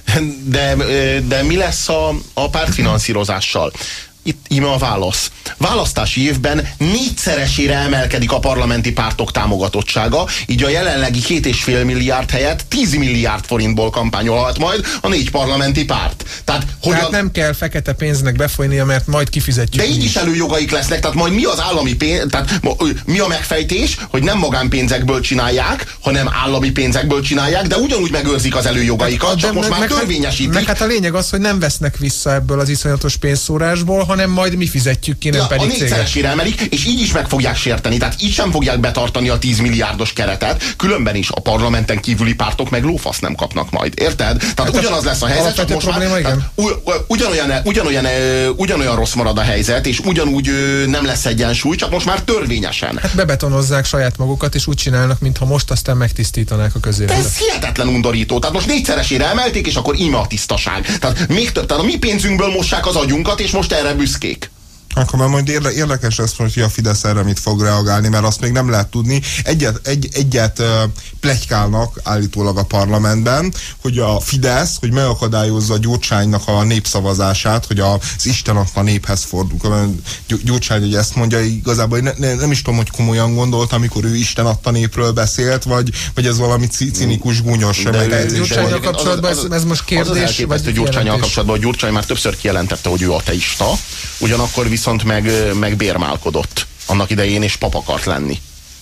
De, de mi lesz a, a pártfinanszírozással? Itt íme a válasz. Választási évben négyszeresére emelkedik a parlamenti pártok támogatottsága, így a jelenlegi két és fél milliárd helyett tíz milliárd forintból kampányolhat majd a négy parlamenti párt. Tehát, hogy tehát a... nem kell fekete pénznek befolynia, mert majd kifizetjük. De így is előjogaik lesznek, tehát majd mi az állami pénz, tehát mi a megfejtés, hogy nem magánpénzekből csinálják, hanem állami pénzekből csinálják, de ugyanúgy megőrzik az előjogaikat, hát, csak most meg, már törvényesítik. Meg hát a lényeg az, hogy nem vesznek vissza ebből az iszonyatos pénzszórásból, hanem majd mi fizetjük ki, nem ja, pedig a négyszeresére emelik, és így is meg fogják sérteni. Tehát így sem fogják betartani a tíz milliárdos keretet, különben is a parlamenten kívüli pártok meg lófasz nem kapnak majd. Érted? Tehát hát ugyanaz lesz a helyzet, csak most már tehát, ugyanolyan, ugyanolyan, ugyanolyan rossz marad a helyzet, és ugyanúgy nem lesz egyensúly, csak most már törvényesen. Hát bebetonozzák saját magukat, és úgy csinálnak, mintha most aztán megtisztítanák a közéletet. Ez hihetetlen undorító. Tehát most négyszeresére emelték, és akkor íme a tisztaság. Tehát, még több, tehát a mi pénzünkből mossák az agyunkat, és most erre büszkék. Akkor már majd érde, érdekes lesz, hogy a Fidesz erre mit fog reagálni, mert azt még nem lehet tudni. Egyet, egy, egyet uh, pletykálnak állítólag a parlamentben, hogy a Fidesz, hogy megakadályozza Gyurcsánynak a népszavazását, hogy az Isten a néphez fordul. Gyurcsány, hogy ezt mondja, igazából ne, ne, nem is tudom, hogy komolyan gondolt, amikor ő Isten adta népről beszélt, vagy, vagy ez valami cinikus, gúnyos megjegyzés. Gyurcsánnyal kapcsolatban ez, ez most kérdés? Az az elképesztő Gyurcsánnyal kapcsolatban, hogy Gyurcsány már többször kijelentette, hogy ő ateista, ugyanakkor viszont meg, meg bérmálkodott annak idején, és pap akart lenni.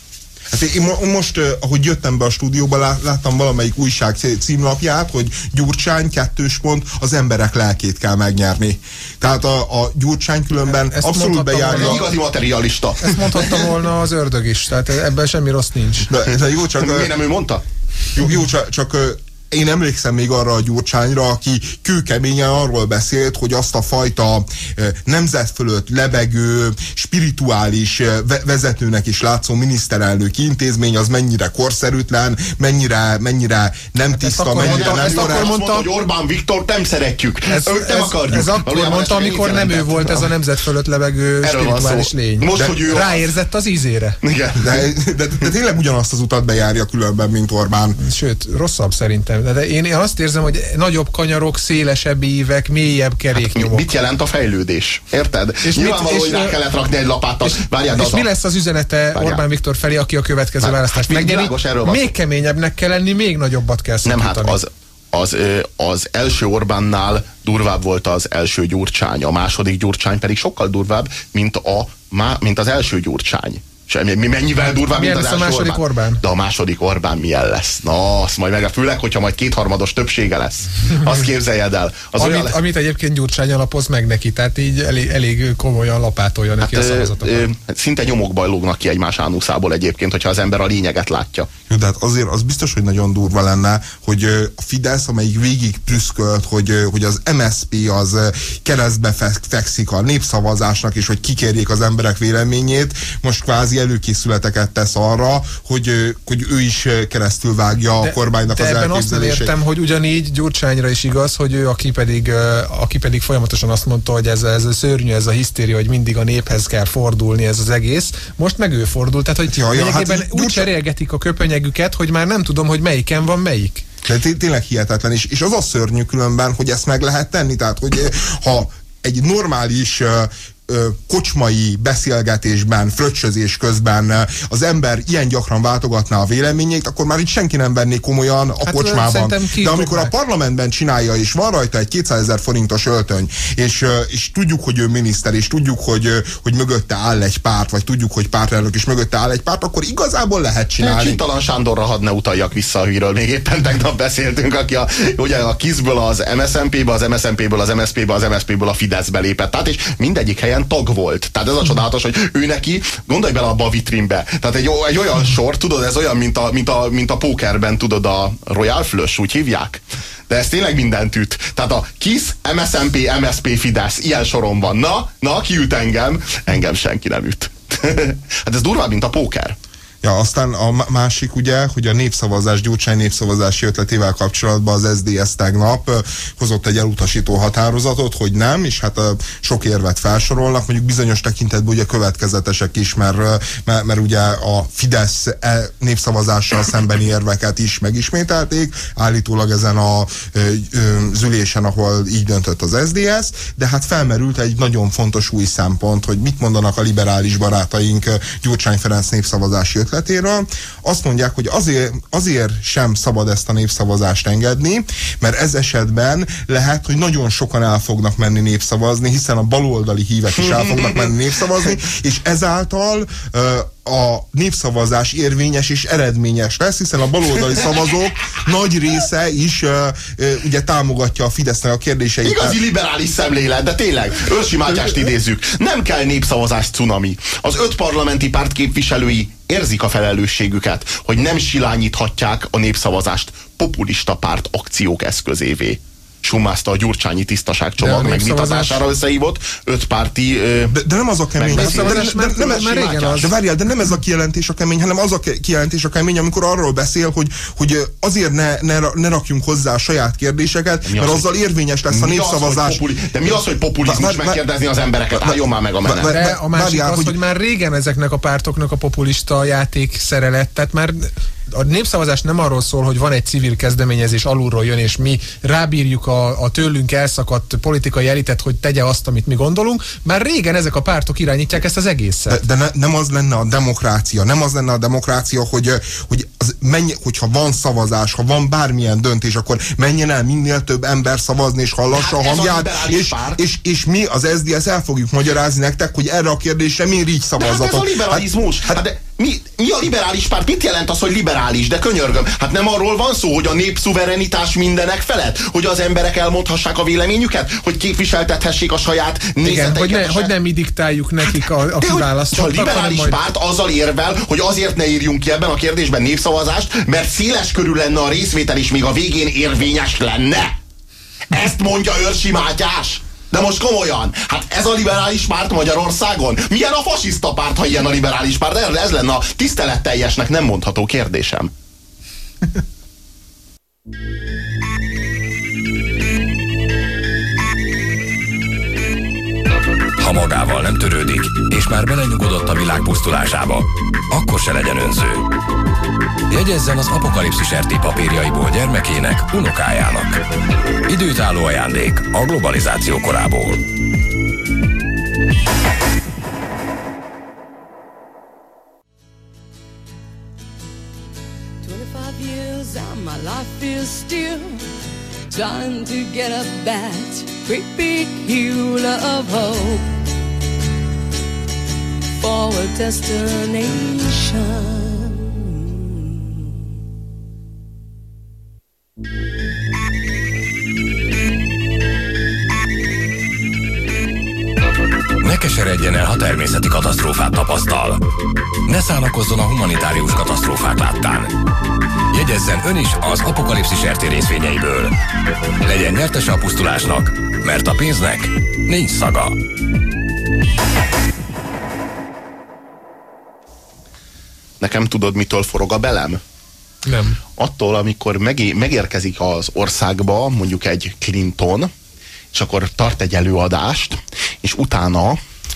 Hát én most, ahogy jöttem be a stúdióba, láttam valamelyik újság címlapját, hogy Gyurcsány kettős pont, az emberek lelkét kell megnyerni. Tehát a, a Gyurcsány különben ezt abszolút bejárja. Egy igazi materialista. Ezt mondhatta volna az ördög is, tehát ebben semmi rossz nincs. De, de jó, csak... Miért nem ő mondta? Jó, jó csak... csak én emlékszem még arra a Gyurcsányra, aki kőkeményen arról beszélt, hogy azt a fajta nemzet fölött lebegő, spirituális vezetőnek is látszó miniszterelnöki intézmény az mennyire korszerűtlen, mennyire, mennyire nem hát tiszta, mennyire mondta, nem ezt akkor mondta, hogy Orbán Viktor nem szeretjük. Ez, Őt nem ez, akarjuk. Ez akkor Valójában mondta, amikor nem ő volt ez a nemzet fölött lebegő spirituális lény. Most, hogy ő ráérzett az ízére. Igen. De, de, de, de tényleg ugyanazt az utat bejárja különben, mint Orbán. Sőt, rosszabb szerintem. De én azt érzem, hogy nagyobb kanyarok, szélesebb ívek, mélyebb keréknyomok. Hát, mit jelent a fejlődés? Érted? És nyilvánvaló, hogy rá kellett rakni egy lapáttal. És, és mi lesz az üzenete Várjál. Orbán Viktor felé, aki a következő hát, választást hát, megnyeri? Még keményebbnek kell lenni, még nagyobbat kell szakítani. Nem, hát az, az, az első Orbánnál durvább volt az első Gyurcsány, a második Gyurcsány pedig sokkal durvább, mint, a, mint az első Gyurcsány. Semmi, mi mennyivel durvább, mint az lesz a első második Orbán. Orbán? De a második Orbán milyen lesz? Na, azt majd meg, főleg, hogyha majd kétharmados többsége lesz. Azt képzeljed el. Az amit, olyan... amit egyébként Gyurcsány alapoz meg neki, tehát így elég, elég komolyan lapátolja neki hát, a szavazatokat. Ö, ö, szinte nyomokban lógnak ki egymás ánuszából egyébként, hogyha az ember a lényeget látja. Jó, de hát azért az biztos, hogy nagyon durva lenne, hogy a Fidesz, amelyik végig prüszkölt, hogy, hogy az em es zé pé az keresztbe fekszik a népszavazásnak, és hogy kikérjék az emberek véleményét, most kvázi előkészületeket tesz arra, hogy, hogy ő is keresztül vágja de, a kormánynak de az elképzelését. De ebben azt nem értem, hogy ugyanígy Gyurcsányra is igaz, hogy ő, aki pedig, aki pedig folyamatosan azt mondta, hogy ez, ez a szörnyű, ez a hisztéria, hogy mindig a néphez kell fordulni ez az egész, most meg ő fordul, tehát hogy ja, ja, hát úgy Gyurcsány... cserélgetik a köpenyegüket, hogy már nem tudom, hogy melyiken van melyik. De tényleg hihetetlen, és, és az a szörnyű különben, hogy ezt meg lehet tenni, tehát hogy ha egy normális kocsmai beszélgetésben, fröccsözés közben az ember ilyen gyakran váltogatná a véleményét, akkor már itt senki nem venné komolyan a hát kocsmában. De amikor a parlamentben csinálja, és van rajta egy kétszázezer forintos öltöny, és, és tudjuk, hogy ő miniszter, és tudjuk, hogy, hogy mögötte áll egy párt, vagy tudjuk, hogy pártelnök is mögötte áll egy párt, akkor igazából lehet csinálni. Csintalan Sándorra hadd ne utaljak vissza, akiről még éppen tegnap beszéltünk, aki a, ugye a KISZ-ből az em es zé en pé-be, az em es zé en pé-ből az em es zé pé-be, az em es zé pé-ből a Fideszbe lépett. Tehát és mindegyik helyen tag volt. Tehát ez a csodálatos, hogy ő neki, gondolj bele abba a vitrínbe. Tehát egy, egy olyan sor, tudod, ez olyan, mint a, mint a, mint a pókerben, tudod, a Royal Flush, úgy hívják. De ez tényleg mindent üt. Tehát a KISZ, em es zé en pé, em es zé pé, Fidesz, ilyen soron van. Na, na, ki üt engem? Engem senki nem üt. Hát ez durvább, mint a póker. Ja, aztán a másik ugye, hogy a népszavazás, Gyurcsány népszavazási ötletével kapcsolatban az es zé dé es tegnap hozott egy elutasító határozatot, hogy nem, és hát sok érvet felsorolnak, mondjuk bizonyos tekintetben ugye következetesek is, mert, mert, mert ugye a Fidesz népszavazással szembeni érveket is megismételték, állítólag ezen a az ülésen, ahol így döntött az es zé dé es, de hát felmerült egy nagyon fontos új szempont, hogy mit mondanak a liberális barátaink Gyurcsány Ferenc népszavazási ötletéről. Azt mondják, hogy azért, azért sem szabad ezt a népszavazást engedni, mert ez esetben lehet, hogy nagyon sokan el fognak menni népszavazni, hiszen a baloldali hívek is el fognak menni népszavazni, és ezáltal a népszavazás érvényes és eredményes lesz, hiszen a baloldali szavazók nagy része is uh, uh, ugye támogatja a Fidesznek a kérdéseit. Igazi liberális szemlélet, de tényleg, Őrsi Mátyást idézzük. Nem kell népszavazás cunami. Az öt parlamenti párt képviselői érzik a felelősségüket, hogy nem silányíthatják a népszavazást populista párt akciók eszközévé. Summázta a gyurcsányi tisztaságcsomag megvitatására összehívott öt párti ö, de, de nem az a kemény. De, de, de, de, de, nem, régen az. de várjál, de nem ez a kijelentés a kemény, hanem az a kijelentés a kemény, amikor arról beszél, hogy, hogy azért ne, ne, ne rakjunk hozzá a saját kérdéseket, mert az, azzal érvényes lesz a népszavazás. Az, de mi az, hogy populizmus megkérdezni az embereket? Álljon már meg a menet. De a másik az, hogy már régen ezeknek a pártoknak a populista játékszere lett, tehát már a népszavazás nem arról szól, hogy van egy civil kezdeményezés, alulról jön, és mi rábírjuk a, a tőlünk elszakadt politikai elitet, hogy tegye azt, amit mi gondolunk. Már régen ezek a pártok irányítják ezt az egészet. De, de ne, nem az lenne a demokrácia, nem az lenne a demokrácia, hogy, hogy az mennyi, hogyha van szavazás, ha van bármilyen döntés, akkor menjen el minél több ember szavazni, és hallassa hát a hangját, és, és, és mi az es zé dé es el fogjuk magyarázni nektek, hogy erre a kérdésre miért így szavazatok. Hát ez a liberalizmus. Hát, hát de mi, mi a liberális párt? Mit jelent az, hogy liberális? De könyörgöm, hát nem arról van szó, hogy a népszuverenitás mindenek felett? Hogy az emberek elmondhassák a véleményüket? Hogy képviseltethessék a saját nézeteiket? Hogy, ne, hogy nem mi diktáljuk nekik a, a kiválasztottak. A liberális majd... párt azzal érvel, hogy azért ne írjunk ki ebben a kérdésben népszavazást, mert széles körül lenne a részvétel, és még a végén érvényes lenne. Ezt mondja Őrsi Mátyás. De most komolyan, hát ez a liberális párt Magyarországon? Milyen a fasiszta párt, ha ilyen a liberális párt? Ez lenne a tiszteletteljesnek nem mondható kérdésem. Ha magával nem törődik, és már belenyugodott a világ pusztulásába, akkor se legyen önző. Jegyezzen az Apokalipszis er té papírjaiból gyermekének, unokájának. Időtálló ajándék a globalizáció korából. twenty-five years and my life is still trying to get up that great big hill of hope. for a destination. Ne keseredjen el, ha természeti katasztrófát tapasztal. Ne szánakozzon a humanitárius katasztrófák láttán. Jegyezzen ön is az Apokalipszis er té részvényeiből. Legyen nyertese a pusztulásnak, mert a pénznek nincs szaga. Nekem tudod, mitől forog a belem? Nem. Attól, amikor megé- megérkezik az országba mondjuk egy Clinton, és akkor tart egy előadást, és utána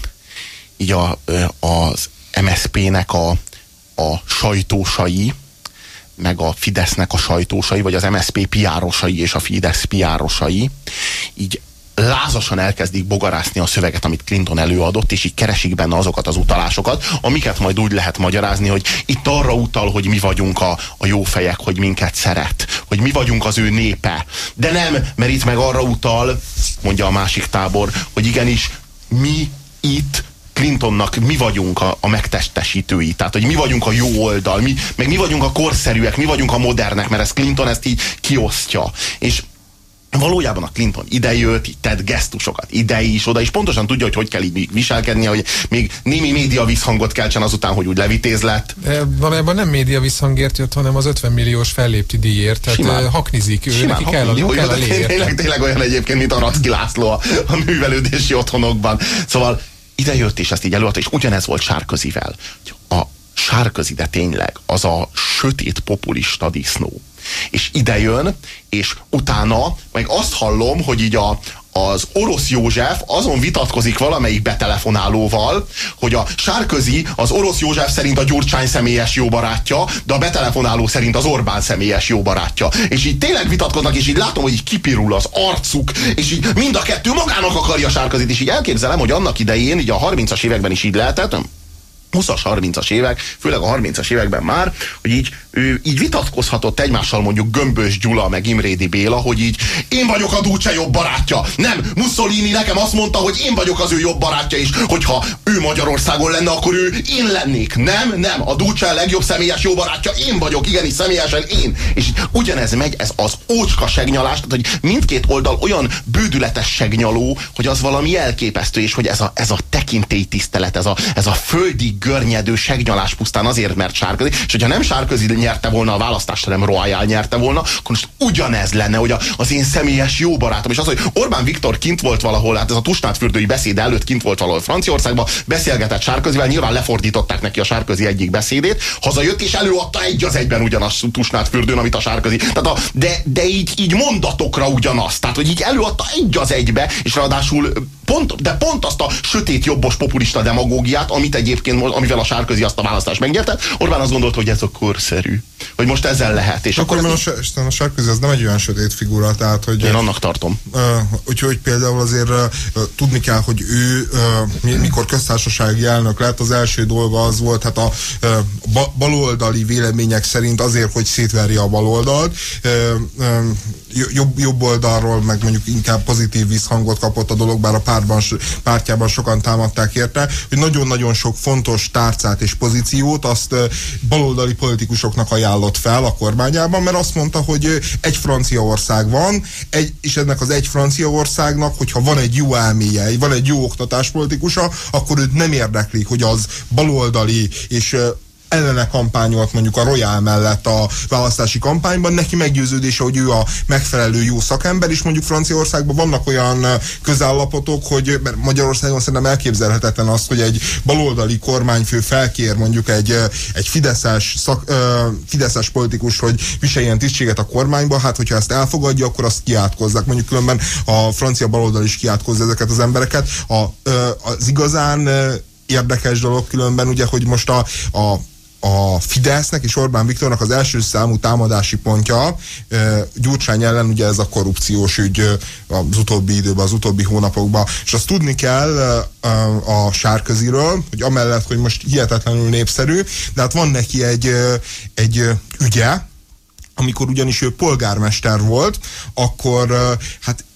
így a, az em es zé pé-nek a, a sajtósai, meg a Fidesznek a sajtósai, vagy az em es zé pé pé er-osai és a Fidesz pé er-osai így lázasan elkezdik bogarászni a szöveget, amit Clinton előadott, és így keresik benne azokat az utalásokat, amiket majd úgy lehet magyarázni, hogy itt arra utal, hogy mi vagyunk a, a jó fejek, hogy minket szeret, hogy mi vagyunk az ő népe. De nem, mert itt meg arra utal, mondja a másik tábor, hogy igenis mi itt Clintonnak mi vagyunk a, a megtestesítői, tehát hogy mi vagyunk a jó oldal, mi, meg mi vagyunk a korszerűek, mi vagyunk a modernek, mert ez Clinton ezt így kiosztja. És valójában a Clinton idejött, így tett gesztusokat ide is, oda is, pontosan tudja, hogy hogy kell így viselkednie, hogy még némi média visszhangot keltsen azután, hogy úgy levitéz lett. De valójában nem média visszhangért jött, hanem az ötven milliós fellépti díjért, tehát simán haknizik ő, simán, neki kell a, kell a léért. Tényleg, tényleg olyan egyébként, mint a Racki László a, a művelődési otthonokban. Szóval ide jött, és ezt így előadta, és ugyanez volt Sárközivel. A Sárközi, de tényleg, az a sötét populista disznó. És ide jön, és utána meg azt hallom, hogy így a, az Orosz József azon vitatkozik valamelyik betelefonálóval, hogy a Sárközi az Orosz József szerint a Gyurcsány személyes jó barátja, de a betelefonáló szerint az Orbán személyes jó barátja. És így tényleg vitatkoznak, és így látom, hogy így kipirul az arcuk, és így mind a kettő magának akarja Sárközit, és így elképzelem, hogy annak idején, így a harmincas években is így lehetett, huszas, harmincas évek, főleg a harmincas években már, hogy így, ő, így vitatkozhatott egymással mondjuk Gömbös Gyula meg Imrédi Béla, hogy így én vagyok a Duce jobb barátja. Nem, Mussolini nekem azt mondta, hogy én vagyok az ő jobb barátja, és hogyha ő Magyarországon lenne, akkor ő én lennék. Nem, nem, a Duce a legjobb személyes jó barátja, én vagyok, igenis személyesen én. És ugyanez megy, ez az ócska segnyalás, tehát hogy mindkét oldal olyan bődületes segnyaló, hogy az valami elképesztő, és hogy ez a, ez a tekintélytisztelet, ez a, ez a földi görnyedő segnyalás pusztán azért, mert Sárközi, és hogyha nem Sárközi nyerte volna a választást, hanem Royal nyerte volna, akkor most ugyanez lenne, hogy a, az én személyes jó barátom, és az, hogy Orbán Viktor kint volt valahol, hát ez a Tusnádfürdői beszéd előtt kint volt valahol Franciaországban, beszélgetett Sárközivel, nyilván lefordították neki a Sárközi egyik beszédét, hazajött, és előadta egy az egyben ugyanaz Tusnádfürdőn, amit a Sárközi. Tehát a, de, de így, így mondatokra ugyanaz, tehát hogy így előadta egy az egybe, és ráadásul pont, de pont azt a sötét jobbos populista demagógiát, amit egyébként, amivel a Sárközi azt a választást megnyerte, Orbán azt gondolta, hogy ez a korszerű, hogy most ezzel lehet. És akkor, akkor ez a, a Sárközi az nem egy olyan sötét figura, tehát hogy... Én annak tartom. Uh, úgyhogy például azért uh, tudni kell, hogy ő uh, mikor köztársasági elnök lett, az első dolga az volt, hát a uh, ba, baloldali vélemények szerint azért, hogy szétverje a baloldalt, uh, um, jobb, jobb oldalról meg mondjuk inkább pozitív visszhangot kapott a dolog, bár a pártban, pártjában sokan támadták érte, hogy nagyon-nagyon sok fontos tárcát és pozíciót azt baloldali politikusoknak ajánlott fel a kormányában, mert azt mondta, hogy egy Franciaország van, egy, és ennek az egy Franciaországnak, hogyha van egy jó elméje, van egy jó oktatáspolitikusa, akkor őt nem érdekli, hogy az baloldali és ellene kampányolt mondjuk a Royal mellett a választási kampányban, neki meggyőződése, hogy ő a megfelelő jó szakember, és mondjuk Franciaországban vannak olyan közállapotok, hogy Magyarországon szerintem elképzelhetetlen az, hogy egy baloldali kormányfő felkér mondjuk egy, egy fideszes, szak, fideszes politikus, hogy viseljen tisztséget a kormányba, hát hogyha ezt elfogadja, akkor azt kiátkozzák. Mondjuk különben a francia baloldal is kiátkozza ezeket az embereket. A, az igazán érdekes dolog különben ugye, hogy most a, a a Fidesznek és Orbán Viktornak az első számú támadási pontja e, Gyurcsány ellen ugye ez a korrupciós ügy e, az utóbbi időben, az utóbbi hónapokban. És azt tudni kell e, a Sárköziről, hogy amellett, hogy most hihetetlenül népszerű, de hát van neki egy, e, egy ügye, amikor ugyanis ő polgármester volt, akkor hát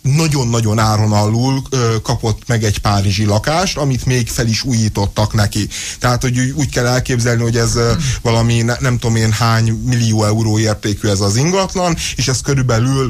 nagyon-nagyon áron alul ö, kapott meg egy párizsi lakást, amit még fel is újítottak neki. Tehát, hogy úgy kell elképzelni, hogy ez ö, valami ne, nem tudom én hány millió euró értékű ez az ingatlan, és ez körülbelül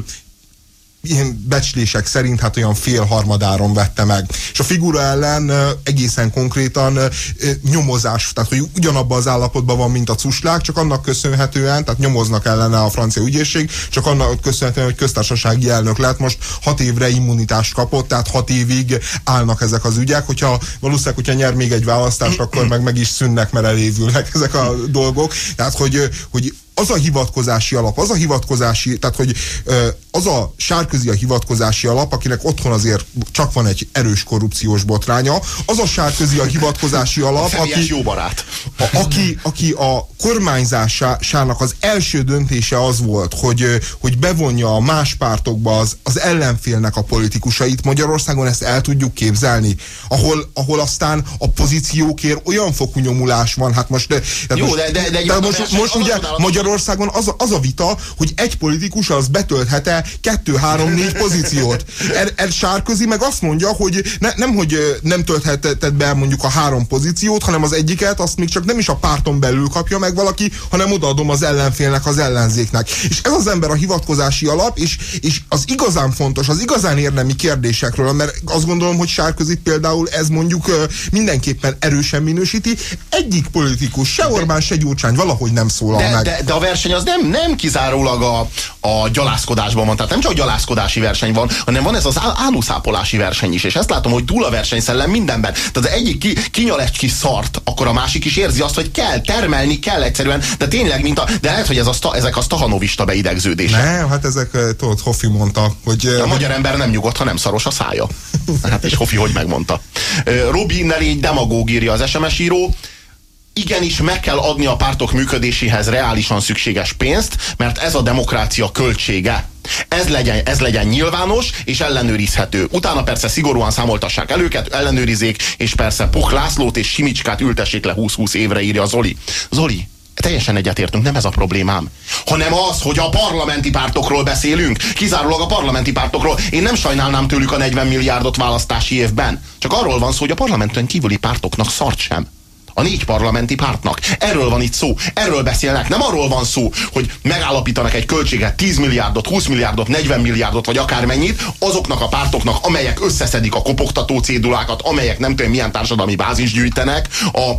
ilyen becslések szerint hát olyan fél-harmadáron vette meg. És a figura ellen uh, egészen konkrétan uh, nyomozás, tehát hogy ugyanabban az állapotban van, mint a cuslák, csak annak köszönhetően, tehát nyomoznak ellene a francia ügyészség, csak annak köszönhetően, hogy köztársasági elnök lett, most hat évre immunitást kapott, tehát hat évig állnak ezek az ügyek, hogyha valószínűleg, hogyha nyer még egy választást, akkor meg meg is szűnnek, mert elévülnek ezek a dolgok. Tehát, hogy, hogy az a hivatkozási alap, az a hivatkozási, tehát hogy az a Sárközi a hivatkozási alap, akinek otthon azért csak van egy erős korrupciós botránya, az a Sárközi a hivatkozási alap, a aki, jó barát. A, aki, aki a kormányzásának az első döntése az volt, hogy, hogy bevonja a más pártokba az, az ellenfélnek a politikusait. Magyarországon ezt el tudjuk képzelni, ahol, ahol aztán a pozíciókért olyan fokú nyomulás van, hát most... De, jó, most, de, de, de, de most, most ugye Magyarországon az, az a vita, hogy egy politikus az betölthet-e kettő, három, négy pozíciót. Er, er Sárközi meg azt mondja, hogy ne, nem, hogy nem töltheted be mondjuk a három pozíciót, hanem az egyiket, azt még csak nem is a párton belül kapja meg valaki, hanem odaadom az ellenfélnek, az ellenzéknek. És ez az ember a hivatkozási alap, és, és az igazán fontos, az igazán érdemi kérdésekről, mert azt gondolom, hogy Sárközi például ez mondjuk mindenképpen erősen minősíti. Egyik politikus, se Orbán, se Gyurcsány valahogy nem szólal de, meg. De, de a verseny az nem, nem kizárólag a, a gyalászkodásban van, tehát nem csak gyalászkodási verseny van, hanem van ez az áluszápolási verseny is, és ezt látom, hogy túl a versenyszellem mindenben. Tehát az egyik ki, kinyal egy kis szart, akkor a másik is érzi azt, hogy kell, termelni kell egyszerűen, de tényleg, mint a, de lehet, hogy ez a, ezek a stahanovista beidegződések. Nem, hát ezek, tudod, Hoffi mondta, hogy... A magyar ember nem nyugodt, ha nem szaros a szája. Hát és Hoffi hogy megmondta. Robi, ne légy demagóg, írja az es em es író. Igenis meg kell adni a pártok működéséhez reálisan szükséges pénzt, mert ez a demokrácia költsége. Ez legyen, ez legyen nyilvános és ellenőrizhető. Utána persze szigorúan számoltassák el őket, ellenőrizzék, és persze Poch Lászlót és Simicskát ültessék le húsz-húsz évre, írja Zoli. Zoli, teljesen egyetértünk, nem ez a problémám, hanem az, hogy a parlamenti pártokról beszélünk, kizárólag a parlamenti pártokról. Én nem sajnálnám tőlük a negyven milliárdot választási évben. Csak arról van szó, hogy a parlamenten kívüli pártoknak szart sem. A négy parlamenti pártnak. Erről van itt szó. Erről beszélnek. Nem arról van szó, hogy megállapítanak egy költséget tíz milliárdot, húsz milliárdot, negyven milliárdot, vagy akármennyit, azoknak a pártoknak, amelyek összeszedik a kopogtató cédulákat, amelyek nem tudom milyen társadalmi bázis gyűjtenek a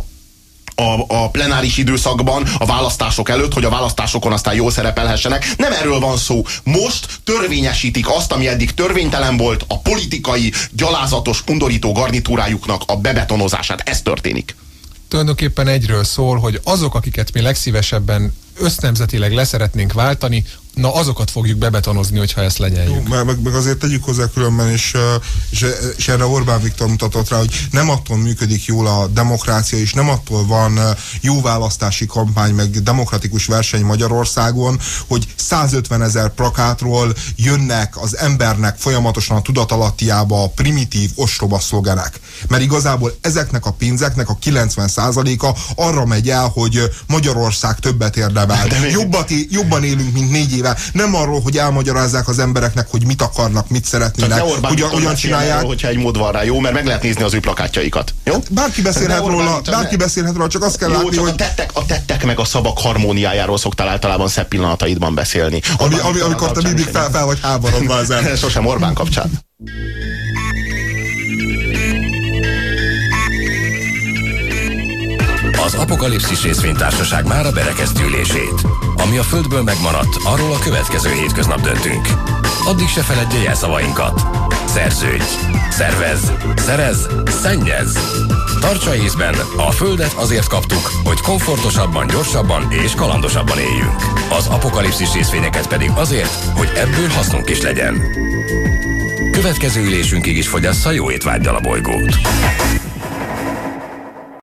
A, a plenáris időszakban, a választások előtt, hogy a választásokon aztán jól szerepelhessenek. Nem erről van szó. Most törvényesítik azt, ami eddig törvénytelen volt, a politikai, gyalázatos, undorító garnitúrájuknak a bebetonozását. Ez történik. Tulajdonképpen egyről szól, hogy azok, akiket mi legszívesebben össznemzetileg leszeretnénk váltani, na azokat fogjuk bebetonozni, hogyha ezt legyeljük. Jó, meg, meg azért tegyük hozzá különben, és, és, és erre Orbán Viktor mutatott rá, hogy nem attól működik jól a demokrácia, és nem attól van jó választási kampány, meg demokratikus verseny Magyarországon, hogy százötvenezer plakátról jönnek az embernek folyamatosan a tudatalattiába a primitív, ostoba szlogenek. Mert igazából ezeknek a pénzeknek a kilencven százaléka arra megy el, hogy Magyarország többet érdemel. Jobbat, jobban élünk, mint négy éve. Nem arról, hogy elmagyarázzák az embereknek, hogy mit akarnak, mit szeretnének, hogyan, hogyan csinálják. Arról, hogyha egy mód van rá, jó? Mert meg lehet nézni az ő plakátjaikat. Jó? Bárki beszélhet róla, bárki beszélhet róla, csak azt kell jó, látni, csak hogy... A tettek, a tettek meg a szavak harmóniájáról szoktál általában szebb pillanataidban beszélni. Ami, ami, amikor te mindig fel, fel vagy háborodva ezen. Sosem Orbán kapcsán. Az Apokalipszis részvénytársaság mára berekezti ülését. Ami a Földből megmaradt, arról a következő hétköznap döntünk. Addig se feledje jelszavainkat. Szerződj, szervez, szerez, szennyez. Tartsa észben, a Földet azért kaptuk, hogy komfortosabban, gyorsabban és kalandosabban éljünk. Az Apokalipszis részvényeket pedig azért, hogy ebből hasznunk is legyen. Következő ülésünkig is fogyassza jó étvággyal a bolygót.